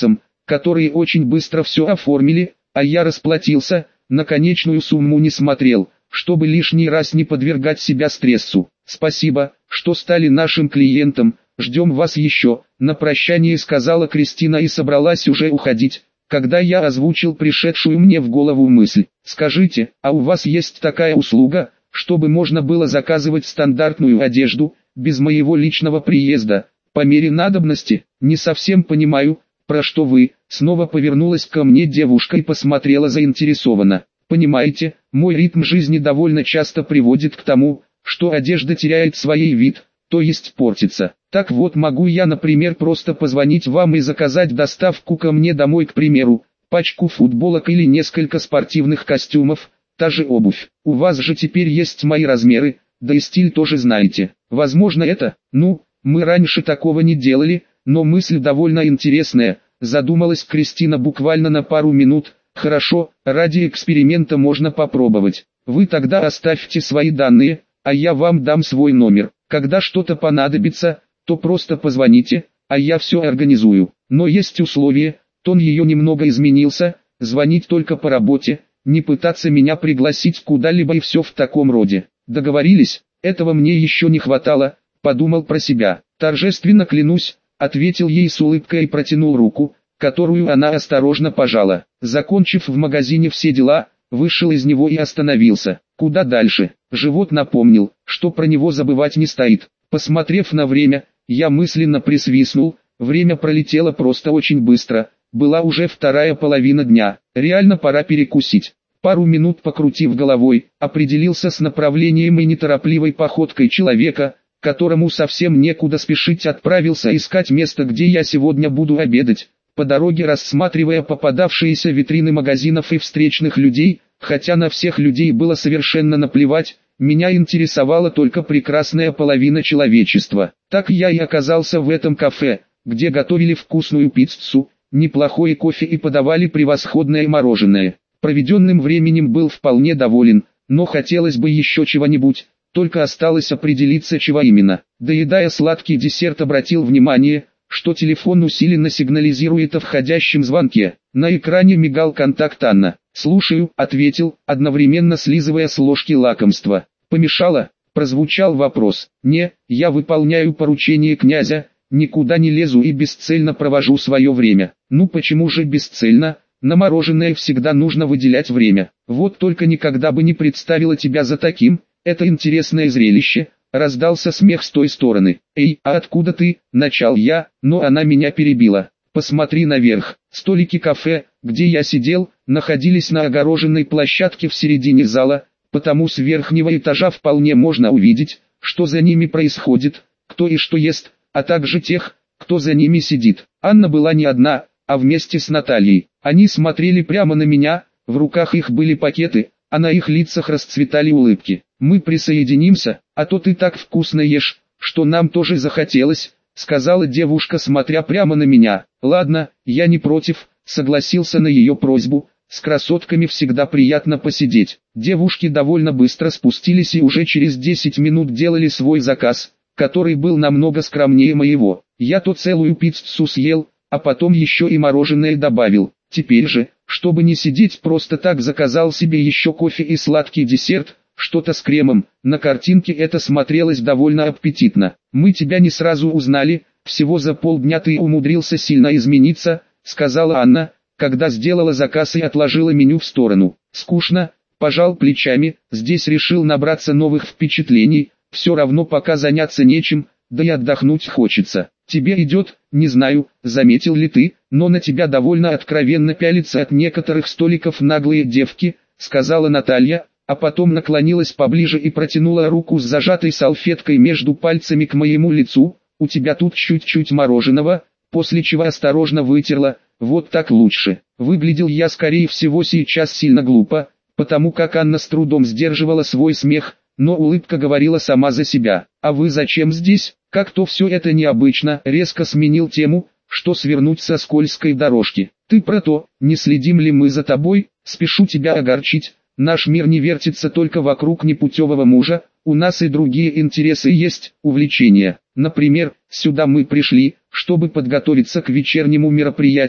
которые очень быстро все оформили, а я расплатился, на конечную сумму не смотрел, чтобы лишний раз не подвергать себя стрессу. Спасибо, что стали нашим клиентом, ждем вас еще, на прощание сказала Кристина и собралась уже уходить, когда я озвучил пришедшую мне в голову мысль. Скажите, а у вас есть такая услуга, чтобы можно было заказывать стандартную одежду, без моего личного приезда, по мере надобности? Не совсем понимаю, про что вы. Снова повернулась ко мне девушка и посмотрела заинтересованно. Понимаете, мой ритм жизни довольно часто приводит к тому, что одежда теряет свой вид, то есть портится. Так вот, могу я, например, просто позвонить вам и заказать доставку ко мне домой, к примеру, пачку футболок или несколько спортивных костюмов, та же обувь. У вас же теперь есть мои размеры, да и стиль тоже знаете. Возможно это, ну, мы раньше такого не делали, но мысль довольно интересная. Задумалась Кристина буквально на пару минут. Хорошо, ради эксперимента можно попробовать. Вы тогда оставьте свои данные, а я вам дам свой номер. Когда что-то понадобится, то просто позвоните, а я все организую. Но есть условие, тон ее немного изменился, звонить только по работе, не пытаться меня пригласить куда-либо и все в таком роде. Договорились? Этого мне еще не хватало, подумал про себя. Торжественно клянусь, ответил ей с улыбкой и протянул руку, которую она осторожно пожала. Закончив в магазине все дела, вышел из него и остановился. Куда дальше? Живот напомнил, что про него забывать не стоит. Посмотрев на время, я мысленно присвистнул, время пролетело просто очень быстро, была уже вторая половина дня, реально пора перекусить. Пару минут покрутив головой, определился с направлением и неторопливой походкой человека, которому совсем некуда спешить, отправился искать место, где я сегодня буду обедать, по дороге рассматривая попадавшиеся витрины магазинов и встречных людей, хотя на всех людей было совершенно наплевать, меня интересовала только прекрасная половина человечества. Так я и оказался в этом кафе, где готовили вкусную пиццу, неплохой кофе и подавали превосходное мороженое. Проведенным временем был вполне доволен, но хотелось бы еще чего-нибудь, только осталось определиться, чего именно. Доедая сладкий десерт, обратил внимание, что телефон усиленно сигнализирует о входящем звонке. На экране мигал контакт Анна. «Слушаю», — ответил, одновременно слизывая с ложки лакомство. «Помешало?» — прозвучал вопрос. «Не, я выполняю поручение князя, никуда не лезу и бесцельно провожу свое время». «Ну почему же бесцельно? На мороженое всегда нужно выделять время. Вот только никогда бы не представила тебя за таким, это интересное зрелище». Раздался смех с той стороны. «Эй, а откуда ты?» – начал я, но она меня перебила. «Посмотри наверх». Столики кафе, где я сидел, находились на огороженной площадке в середине зала, потому с верхнего этажа вполне можно увидеть, что за ними происходит, кто и что ест, а также тех, кто за ними сидит. Анна была не одна, а вместе с Натальей. Они смотрели прямо на меня, в руках их были пакеты, а на их лицах расцветали улыбки. «Мы присоединимся, а то ты так вкусно ешь, что нам тоже захотелось», — сказала девушка, смотря прямо на меня. «Ладно, я не против», — согласился на ее просьбу, с красотками всегда приятно посидеть. Девушки довольно быстро спустились и уже через десять минут делали свой заказ, который был намного скромнее моего. Я то целую пиццу съел, а потом еще и мороженое добавил. Теперь же, чтобы не сидеть просто так, заказал себе еще кофе и сладкий десерт, что-то с кремом. На картинке это смотрелось довольно аппетитно. «Мы тебя не сразу узнали, всего за полдня ты умудрился сильно измениться», — сказала Анна, когда сделала заказ и отложила меню в сторону. «Скучно», — пожал плечами, «здесь решил набраться новых впечатлений, все равно пока заняться нечем, да и отдохнуть хочется». «Тебе идет, не знаю, заметил ли ты, но на тебя довольно откровенно пялятся от некоторых столиков наглые девки», — сказала Наталья, а потом наклонилась поближе и протянула руку с зажатой салфеткой между пальцами к моему лицу. «У тебя тут чуть-чуть мороженого», после чего осторожно вытерла. «Вот так лучше». Выглядел я скорее всего сейчас сильно глупо, потому как Анна с трудом сдерживала свой смех, но улыбка говорила сама за себя. «А вы зачем здесь? Как-то все это необычно», — резко сменил тему, что свернуть со скользкой дорожки. «Ты про то, не следим ли мы за тобой? Спешу тебя огорчить, наш мир не вертится только вокруг непутевого мужа, у нас и другие интересы есть, увлечения. Например, сюда мы пришли, чтобы подготовиться к вечернему мероприятию,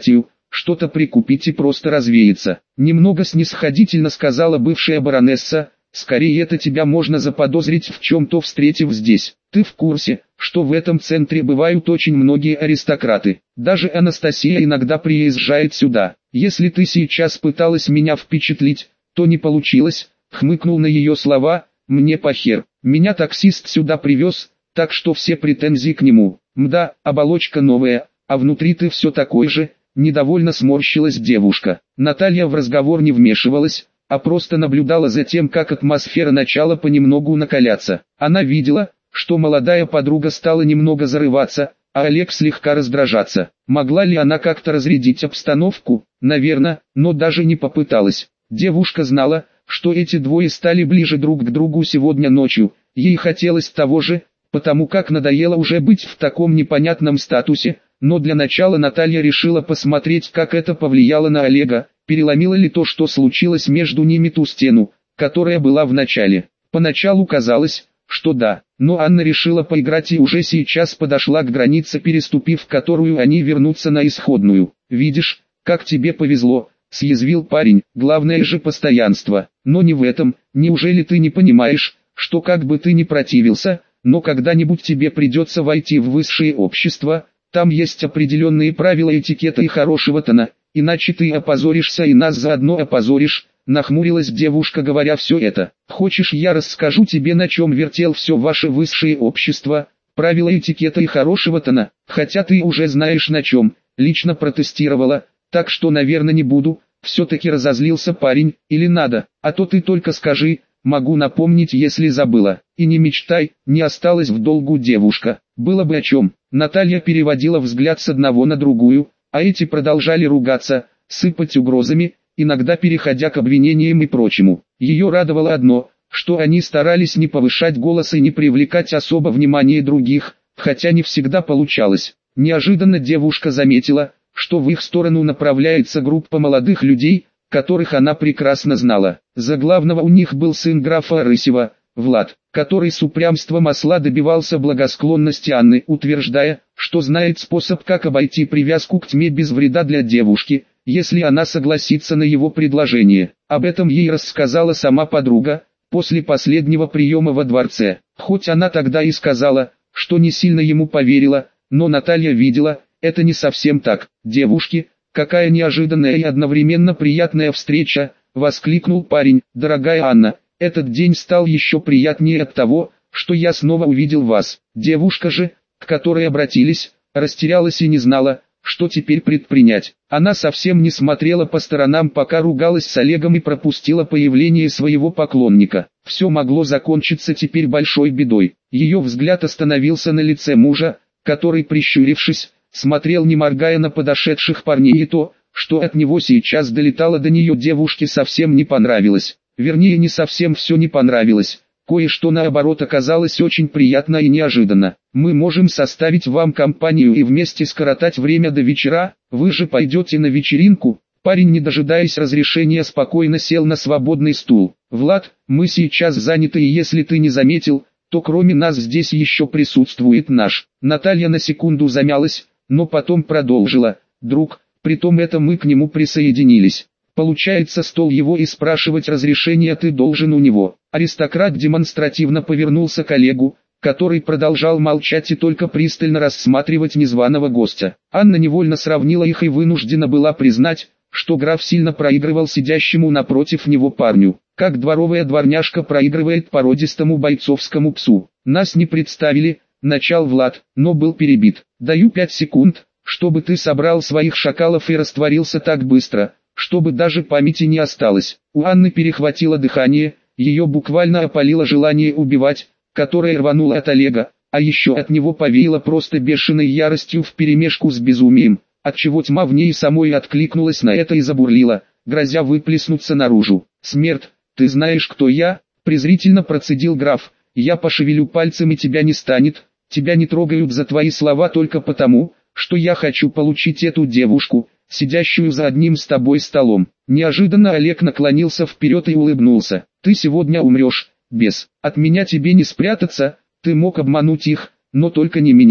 что-то прикупить и просто развеяться. Немного снисходительно сказала бывшая баронесса, скорее это тебя можно заподозрить в чем-то, встретив здесь. Ты в курсе, что в этом центре бывают очень многие аристократы. Даже Анастасия иногда приезжает сюда. Если ты сейчас пыталась меня впечатлить, то не получилось, хмыкнул на ее слова, мне похер. Меня таксист сюда привез, так что все претензии к нему. Мда, оболочка новая, а внутри ты все такой же, недовольно сморщилась девушка. Наталья в разговор не вмешивалась, а просто наблюдала за тем, как атмосфера начала понемногу накаляться. Она видела, что молодая подруга стала немного зарываться, а Олег слегка раздражаться. Могла ли она как-то разрядить обстановку? Наверное, но даже не попыталась. Девушка знала, что эти двое стали ближе друг к другу сегодня ночью. Ей хотелось того же, потому как надоело уже быть в таком непонятном статусе, но для начала Наталья решила посмотреть, как это повлияло на Олега, переломило ли то, что случилось между ними, ту стену, которая была в начале. Поначалу казалось, что да, но Анна решила поиграть и уже сейчас подошла к границе, переступив которую они вернутся на исходную. «Видишь, как тебе повезло», — съязвил парень, — «главное же постоянство. Но не в этом, неужели ты не понимаешь, что как бы ты ни противился, но когда-нибудь тебе придется войти в высшее общество, там есть определенные правила этикета и хорошего тона, иначе ты опозоришься и нас заодно опозоришь», — нахмурилась девушка, говоря все это. «Хочешь, я расскажу тебе, на чем вертел все ваше высшее общество, правила этикета и хорошего тона, хотя ты уже знаешь на чем, лично протестировала, так что, наверное, не буду». Все-таки разозлился парень, или надо, а то ты только скажи, могу напомнить, если забыла. И не мечтай, не осталась в долгу девушка, было бы о чем. Наталья переводила взгляд с одного на другую, а эти продолжали ругаться, сыпать угрозами, иногда переходя к обвинениям и прочему. Ее радовало одно, что они старались не повышать голос и не привлекать особо внимание других, хотя не всегда получалось. Неожиданно девушка заметила, что в их сторону направляется группа молодых людей, которых она прекрасно знала. За главного у них был сын графа Рысева, Влад, который с упрямством осла добивался благосклонности Анны, утверждая, что знает способ, как обойти привязку к тьме без вреда для девушки, если она согласится на его предложение. Об этом ей рассказала сама подруга, после последнего приема во дворце. Хоть она тогда и сказала, что не сильно ему поверила, но Наталья видела, это не совсем так. «Девушки, какая неожиданная и одновременно приятная встреча!» — воскликнул парень. «Дорогая Анна, этот день стал еще приятнее от того, что я снова увидел вас». Девушка же, к которой обратились, растерялась и не знала, что теперь предпринять. Она совсем не смотрела по сторонам, пока ругалась с Олегом и пропустила появление своего поклонника. Все могло закончиться теперь большой бедой. Ее взгляд остановился на лице мужа, который, прищурившись, смотрел не моргая на подошедших парней, и то, что от него сейчас долетало до нее, девушке совсем не понравилось. Вернее, не совсем все не понравилось. Кое-что наоборот оказалось очень приятно и неожиданно. «Мы можем составить вам компанию и вместе скоротать время до вечера, вы же пойдете на вечеринку?» Парень, не дожидаясь разрешения, спокойно сел на свободный стул. «Влад, мы сейчас заняты, и если ты не заметил, то кроме нас здесь еще присутствует наш». Наталья на секунду замялась, но потом продолжила: «Друг, притом это мы к нему присоединились. Получается, стол его и спрашивать разрешения ты должен у него». Аристократ демонстративно повернулся к Олегу, который продолжал молчать и только пристально рассматривать незваного гостя. Анна невольно сравнила их и вынуждена была признать, что граф сильно проигрывал сидящему напротив него парню, как дворовая дворняжка проигрывает породистому бойцовскому псу. «Нас не представили», — начал Влад, но был перебит. «Даю пять секунд, чтобы ты собрал своих шакалов и растворился так быстро, чтобы даже памяти не осталось». У Анны перехватило дыхание, ее буквально опалило желание убивать, которое рвануло от Олега, а еще от него повеяло просто бешеной яростью вперемешку с безумием, отчего тьма в ней самой откликнулась на это и забурлила, грозя выплеснуться наружу. «Смерть, ты знаешь, кто я?» — презрительно процедил граф. «Я пошевелю пальцем, и тебя не станет. Тебя не трогают за твои слова только потому, что я хочу получить эту девушку, сидящую за одним с тобой столом». Неожиданно Олег наклонился вперед и улыбнулся. «Ты сегодня умрешь, бес. От меня тебе не спрятаться, ты мог обмануть их, но только не меня».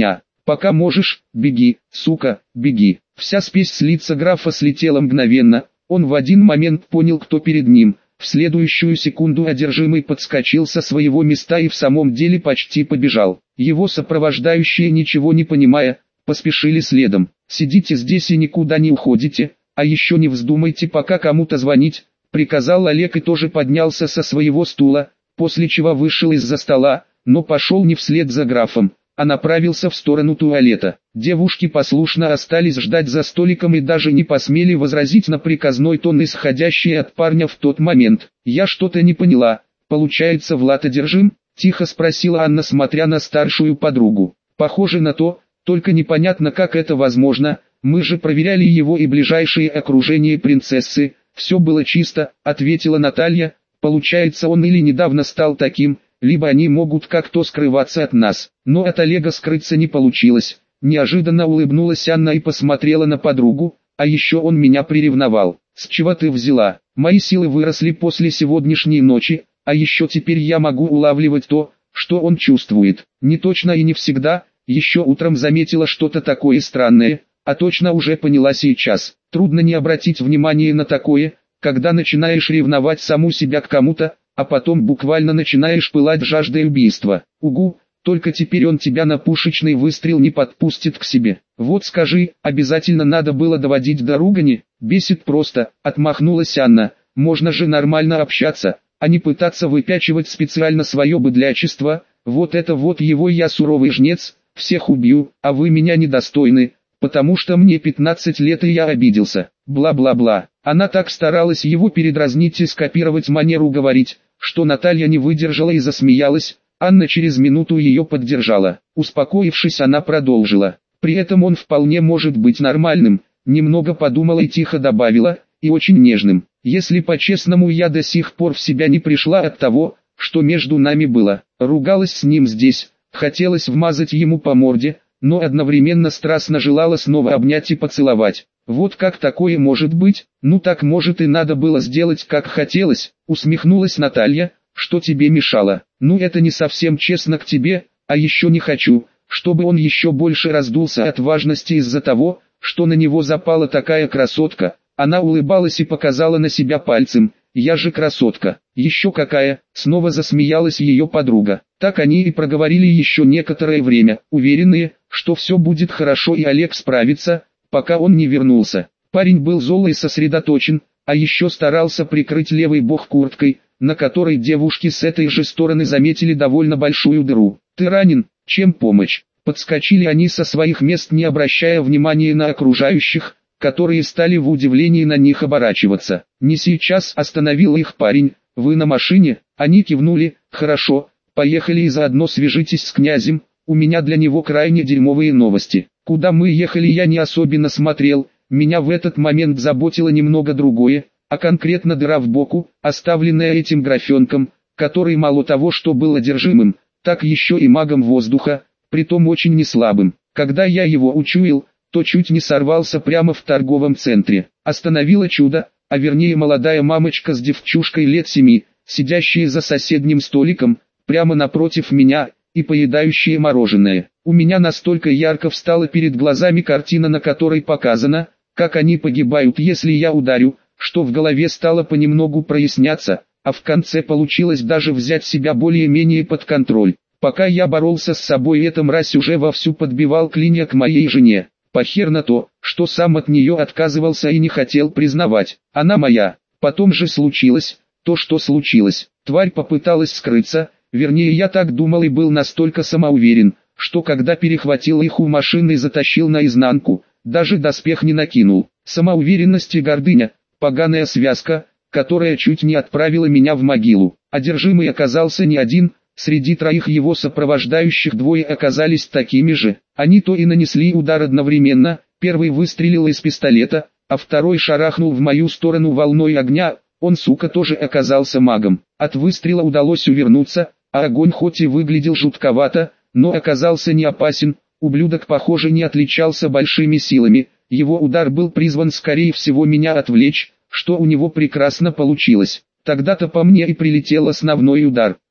Пока можешь, беги, сука, беги. Вся спесь с лица графа слетела мгновенно, он в один момент понял, кто перед ним. В следующую секунду одержимый подскочил со своего места и в самом деле почти побежал. Его сопровождающие, ничего не понимая, поспешили следом. «Сидите здесь и никуда не уходите, а еще не вздумайте пока кому-то звонить», приказал Олег и тоже поднялся со своего стула, после чего вышел из-за стола, но пошел не вслед за графом, а направился в сторону туалета. Девушки послушно остались ждать за столиком и даже не посмели возразить на приказной тон, исходящий от парня в тот момент. «Я что-то не поняла, получается, Влад одержим?» – тихо спросила Анна, смотря на старшую подругу. «Похоже на то, только непонятно, как это возможно, мы же проверяли его и ближайшее окружение принцессы, все было чисто», – ответила Наталья. «Получается, он или недавно стал таким, либо они могут как-то скрываться от нас». Но от Олега скрыться не получилось. Неожиданно улыбнулась Анна и посмотрела на подругу. «А еще он меня приревновал». «С чего ты взяла? Мои силы выросли после сегодняшней ночи, а еще теперь я могу улавливать то, что он чувствует». «Не точно и не всегда, еще утром заметила что-то такое странное, а точно уже поняла сейчас. Трудно не обратить внимание на такое, когда начинаешь ревновать саму себя к кому-то, а потом буквально начинаешь пылать жаждой убийства. Угу, только теперь он тебя на пушечный выстрел не подпустит к себе. Вот скажи, обязательно надо было доводить до ругани?» «Бесит просто», — отмахнулась Анна. «Можно же нормально общаться, а не пытаться выпячивать специально свое быдлячество. Вот это вот его я суровый жнец, всех убью, а вы меня недостойны, потому что мне пятнадцать лет и я обиделся». Бла-бла-бла. Она так старалась его передразнить и скопировать манеру говорить, что Наталья не выдержала и засмеялась. Анна через минуту ее поддержала. Успокоившись, она продолжила. «При этом он вполне может быть нормальным», немного подумала и тихо добавила, «и очень нежным. Если по-честному, я до сих пор в себя не пришла от того, что между нами было. Ругалась с ним здесь, хотелось вмазать ему по морде, но одновременно страстно желала снова обнять и поцеловать. Вот как такое может быть?» «Ну так может и надо было сделать как хотелось», усмехнулась Наталья. «Что тебе мешало?» «Ну это не совсем честно к тебе, а еще не хочу, чтобы он еще больше раздулся от важности из-за того, что на него запала такая красотка». Она улыбалась и показала на себя пальцем. «Я же красотка». «Еще какая», снова засмеялась ее подруга. Так они и проговорили еще некоторое время, уверенные, что все будет хорошо и Олег справится, пока он не вернулся. Парень был зол и сосредоточен, а еще старался прикрыть левый бок курткой, на которой девушки с этой же стороны заметили довольно большую дыру. «Ты ранен? Чем помочь?» Подскочили они со своих мест, не обращая внимания на окружающих, которые стали в удивлении на них оборачиваться. «Не сейчас», остановил их парень. «Вы на машине?» Они кивнули. «Хорошо, поехали и заодно свяжитесь с князем, у меня для него крайне дерьмовые новости». Куда мы ехали, я не особенно смотрел, меня в этот момент заботило немного другое, а конкретно дыра в боку, оставленная этим графенком, который мало того, что был одержимым, так еще и магом воздуха, притом очень неслабым. Когда я его учуял, то чуть не сорвался прямо в торговом центре. Остановило чудо, а вернее молодая мамочка с девчушкой лет семи, сидящие за соседним столиком, прямо напротив меня, и поедающие мороженое. У меня настолько ярко встала перед глазами картина, на которой показано, как они погибают, если я ударю, что в голове стало понемногу проясняться, а в конце получилось даже взять себя более-менее под контроль. Пока я боролся с собой, эта мразь уже вовсю подбивал клинья к моей жене. Похер на то, что сам от нее отказывался и не хотел признавать. Она моя. Потом же случилось то, что случилось. Тварь попыталась скрыться, вернее я так думал и был настолько самоуверен, что когда перехватил их у машины и затащил наизнанку, даже доспех не накинул. Самоуверенность и гордыня, поганая связка, которая чуть не отправила меня в могилу. Одержимый оказался не один, среди троих его сопровождающих двое оказались такими же. Они то и нанесли удар одновременно, первый выстрелил из пистолета, а второй шарахнул в мою сторону волной огня. Он, сука, тоже оказался магом. От выстрела удалось увернуться, а огонь хоть и выглядел жутковато, но оказался не опасен. Ублюдок, похоже, не отличался большими силами, его удар был призван скорее всего меня отвлечь, что у него прекрасно получилось. Тогда-то по мне и прилетел основной удар.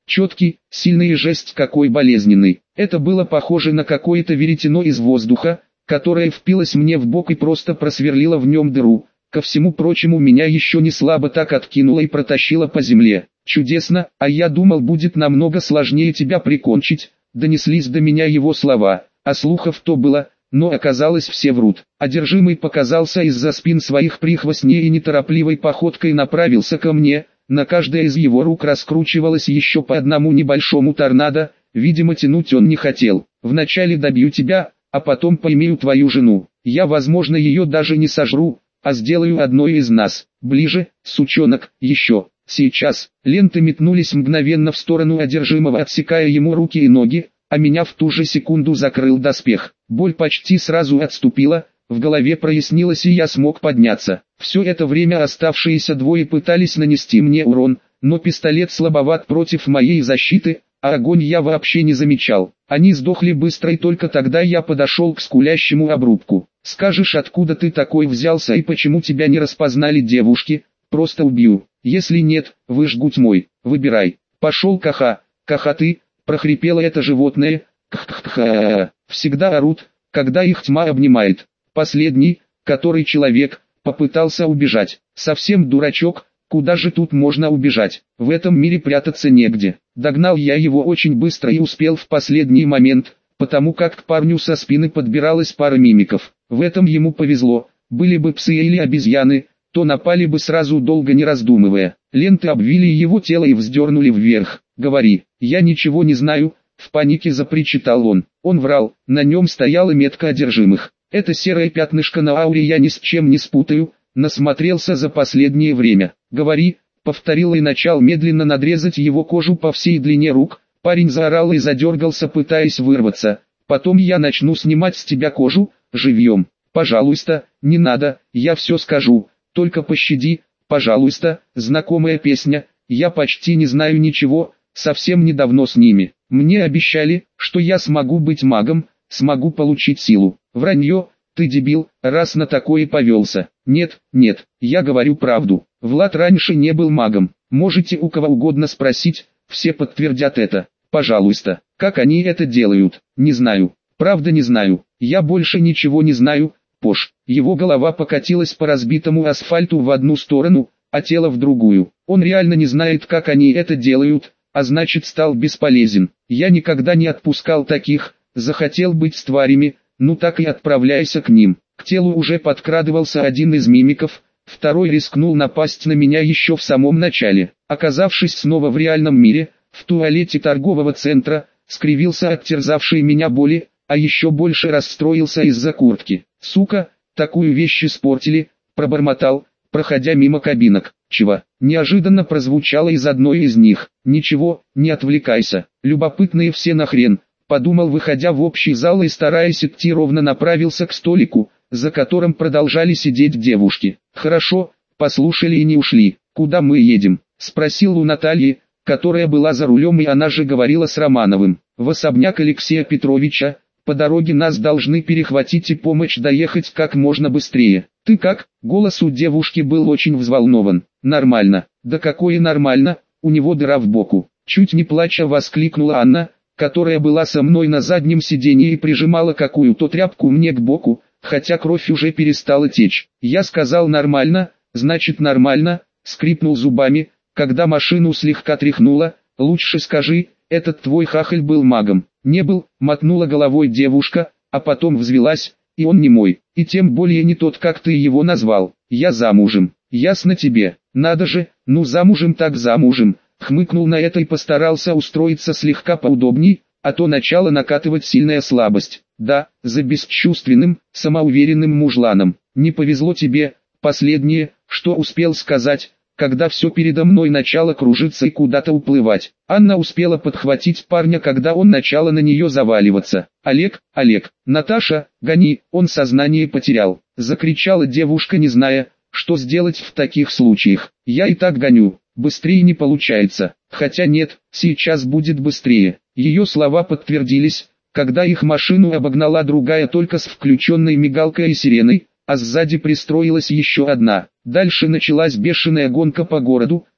Четкий, сильный и жесть какой болезненный. Это было похоже на какое-то веретено из воздуха, которое впилось мне в бок и просто просверлило в нем дыру. Ко всему прочему меня еще не слабо так откинуло и протащило по земле. Чудесно, а я думал, будет намного сложнее тебя прикончить. Донеслись до меня его слова, а слухов то было, но оказалось все врут. Одержимый показался из-за спин своих прихвостней и неторопливой походкой направился ко мне. На каждой из его рук раскручивалось еще по одному небольшому торнадо, видимо тянуть он не хотел. Вначале добью тебя, а потом поимею твою жену. Я, возможно, ее даже не сожру, а сделаю одной из нас. Ближе, сучонок, еще. Сейчас. Ленты метнулись мгновенно в сторону одержимого, отсекая ему руки и ноги, а меня в ту же секунду закрыл доспех. Боль почти сразу отступила, в голове прояснилось и я смог подняться. Все это время оставшиеся двое пытались нанести мне урон, но пистолет слабоват против моей защиты, а огонь я вообще не замечал. Они сдохли быстро, и только тогда я подошел к скулящему обрубку. «Скажешь, откуда ты такой взялся и почему тебя не распознали девушки? Просто убью. Если нет, выжгуть мой. Выбирай. Пошел каха, каха ты», прохрипело это животное. Кх-кх-кх. Всегда орут, когда их тьма обнимает. Последний, который человек, попытался убежать. Совсем дурачок, куда же тут можно убежать? В этом мире прятаться негде. Догнал я его очень быстро и успел в последний момент, потому как к парню со спины подбиралась пара мимиков. В этом ему повезло. Были бы псы или обезьяны, то напали бы сразу, долго не раздумывая. Ленты обвили его тело и вздернули вверх. «Говори, я ничего не знаю», — в панике запричитал он. Он врал, на нем стояла метка одержимых. Это серое пятнышко на ауре я ни с чем не спутаю, насмотрелся за последнее время. «Говори», — повторил и начал медленно надрезать его кожу по всей длине рук. Парень заорал и задергался, пытаясь вырваться. «Потом я начну снимать с тебя кожу, живьем. Пожалуйста, не надо, я все скажу, только пощади, пожалуйста». Знакомая песня, я почти не знаю ничего, совсем недавно с ними. Мне обещали, что я смогу быть магом, смогу получить силу. Вранье, ты дебил, раз на такое повелся. Нет, нет, я говорю правду. Влад раньше не был магом. Можете у кого угодно спросить, все подтвердят это. Пожалуйста, как они это делают, не знаю. Правда не знаю, я больше ничего не знаю. Пош. Его голова покатилась по разбитому асфальту в одну сторону, а тело в другую. Он реально не знает, как они это делают, а значит стал бесполезен. Я никогда не отпускал таких, захотел быть с тварями, ну так и отправляйся к ним. К телу уже подкрадывался один из мимиков, второй рискнул напасть на меня еще в самом начале. Оказавшись снова в реальном мире, в туалете торгового центра, скривился от терзавшей меня боли, а еще больше расстроился из-за куртки. «Сука, такую вещь испортили», пробормотал, проходя мимо кабинок. «Чего?» Неожиданно прозвучало из одной из них. «Ничего, не отвлекайся, любопытные все нахрен», подумал, выходя в общий зал и стараясь идти ровно, направился к столику, за которым продолжали сидеть девушки. «Хорошо, послушали и не ушли. Куда мы едем?» Спросил у Натальи, которая была за рулем, и она же говорила с Романовым. «В особняк Алексея Петровича. По дороге нас должны перехватить и помочь доехать как можно быстрее». «Ты как?» Голос у девушки был очень взволнован. «Нормально». «Да какое нормально, у него дыра в боку». Чуть не плача воскликнула Анна, которая была со мной на заднем сиденье и прижимала какую-то тряпку мне к боку, хотя кровь уже перестала течь. Я сказал «нормально», значит нормально, скрипнул зубами, когда машину слегка тряхнуло. «Лучше скажи, этот твой хахаль был магом?» «Не был», мотнула головой девушка, а потом взвилась, «и он не мой, и тем более не тот, как ты его назвал. Я замужем». «Ясно тебе, надо же, ну замужем так замужем», хмыкнул на это и постарался устроиться слегка поудобней, а то начала накатывать сильная слабость. «Да, за бесчувственным, самоуверенным мужланом. Не повезло тебе», последнее, что успел сказать, когда все передо мной начало кружиться и куда-то уплывать. Анна успела подхватить парня, когда он начал на нее заваливаться. «Олег, Олег, Наташа, гони, он сознание потерял», закричала девушка, не зная, что сделать в таких случаях. «Я и так гоню, быстрее не получается». «Хотя нет, сейчас будет быстрее». Ее слова подтвердились, когда их машину обогнала другая, только с включенной мигалкой и сиреной, а сзади пристроилась еще одна. Дальше началась бешеная гонка по городу,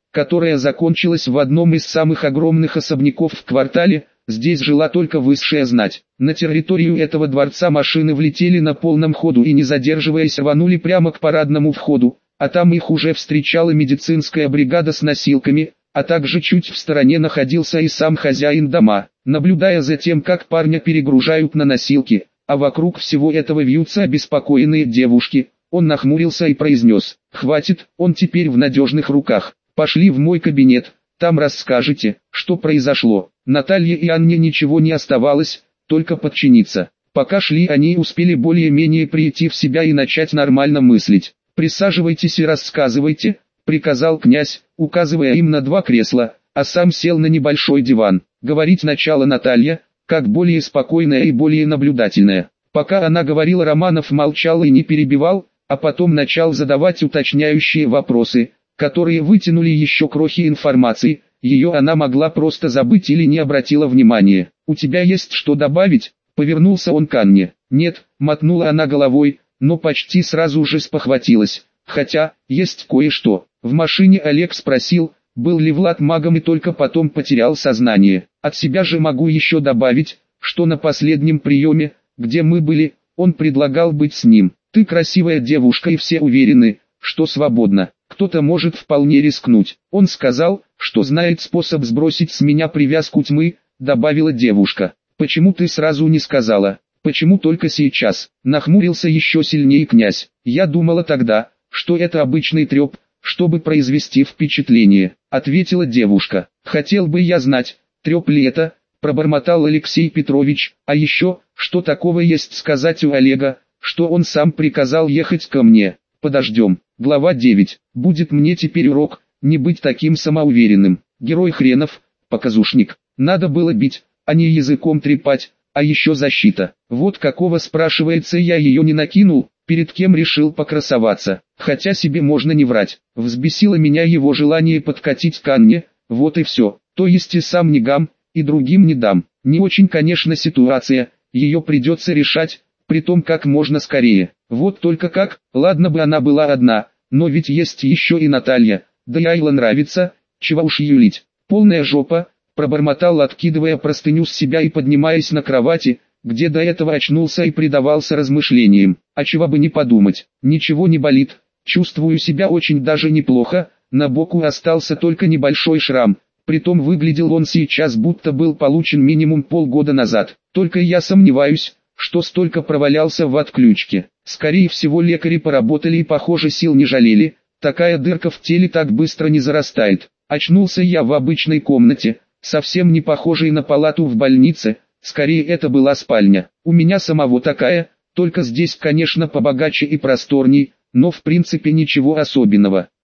которая закончилась в одном из самых огромных особняков в квартале. Здесь жила только высшая знать. На территорию этого дворца машины влетели на полном ходу и не задерживаясь рванули прямо к парадному входу, а там их уже встречала медицинская бригада с носилками, а также чуть в стороне находился и сам хозяин дома. Наблюдая за тем, как парня перегружают на носилки, а вокруг всего этого вьются обеспокоенные девушки, он нахмурился и произнес: «Хватит, он теперь в надежных руках. Пошли в мой кабинет, там расскажете, что произошло». Наталье и Анне ничего не оставалось, только подчиниться. Пока шли, они успели более-менее прийти в себя и начать нормально мыслить. «Присаживайтесь и рассказывайте», — приказал князь, указывая им на два кресла, а сам сел на небольшой диван. Говорить начала Наталья, как более спокойная и более наблюдательная. Пока она говорила, Романов молчал и не перебивал, а потом начал задавать уточняющие вопросы, которые вытянули еще крохи информации. Ее она могла просто забыть или не обратила внимания. «У тебя есть что добавить?» — повернулся он к Анне. «Нет», — мотнула она головой, но почти сразу же спохватилась. «Хотя, есть кое-что». В машине Олег спросил, был ли Влад магом, и только потом потерял сознание. От себя же могу еще добавить, что на последнем приеме, где мы были, он предлагал быть с ним. «Ты красивая девушка и все уверены, что свободна. Кто-то может вполне рискнуть». Он сказал, что знает способ сбросить с меня привязку тьмы, добавила девушка. «Почему ты сразу не сказала? Почему только сейчас?» Нахмурился еще сильнее князь. «Я думала тогда, что это обычный треп, чтобы произвести впечатление», ответила девушка. «Хотел бы я знать, треп ли это», пробормотал Алексей Петрович. «А еще, что такого есть сказать у Олега, что он сам приказал ехать ко мне?» «Подождем». Глава девять. Будет мне теперь урок, не быть таким самоуверенным. Герой хренов, показушник. Надо было бить, а не языком трепать, а еще защита. Вот какого, спрашивается, я ее не накинул, перед кем решил покрасоваться. Хотя себе можно не врать. Взбесило меня его желание подкатить к Анне, вот и все. То есть и сам не гам, и другим не дам. Не очень, конечно, ситуация, ее придется решать, притом как можно скорее. Вот только как, ладно бы она была одна, но ведь есть еще и Наталья, да и Айла нравится, чего уж юлить. «Полная жопа», пробормотал, откидывая простыню с себя и поднимаясь на кровати, где до этого очнулся и предавался размышлениям. А чего бы не подумать, ничего не болит, чувствую себя очень даже неплохо, на боку остался только небольшой шрам, притом выглядел он сейчас будто был получен минимум полгода назад. Только я сомневаюсь, что столько провалялся в отключке. Скорее всего, лекари поработали и, похоже, сил не жалели, такая дырка в теле так быстро не зарастает. Очнулся я в обычной комнате, совсем не похожей на палату в больнице, скорее это была спальня. У меня самого такая, только здесь, конечно, побогаче и просторней, но в принципе ничего особенного.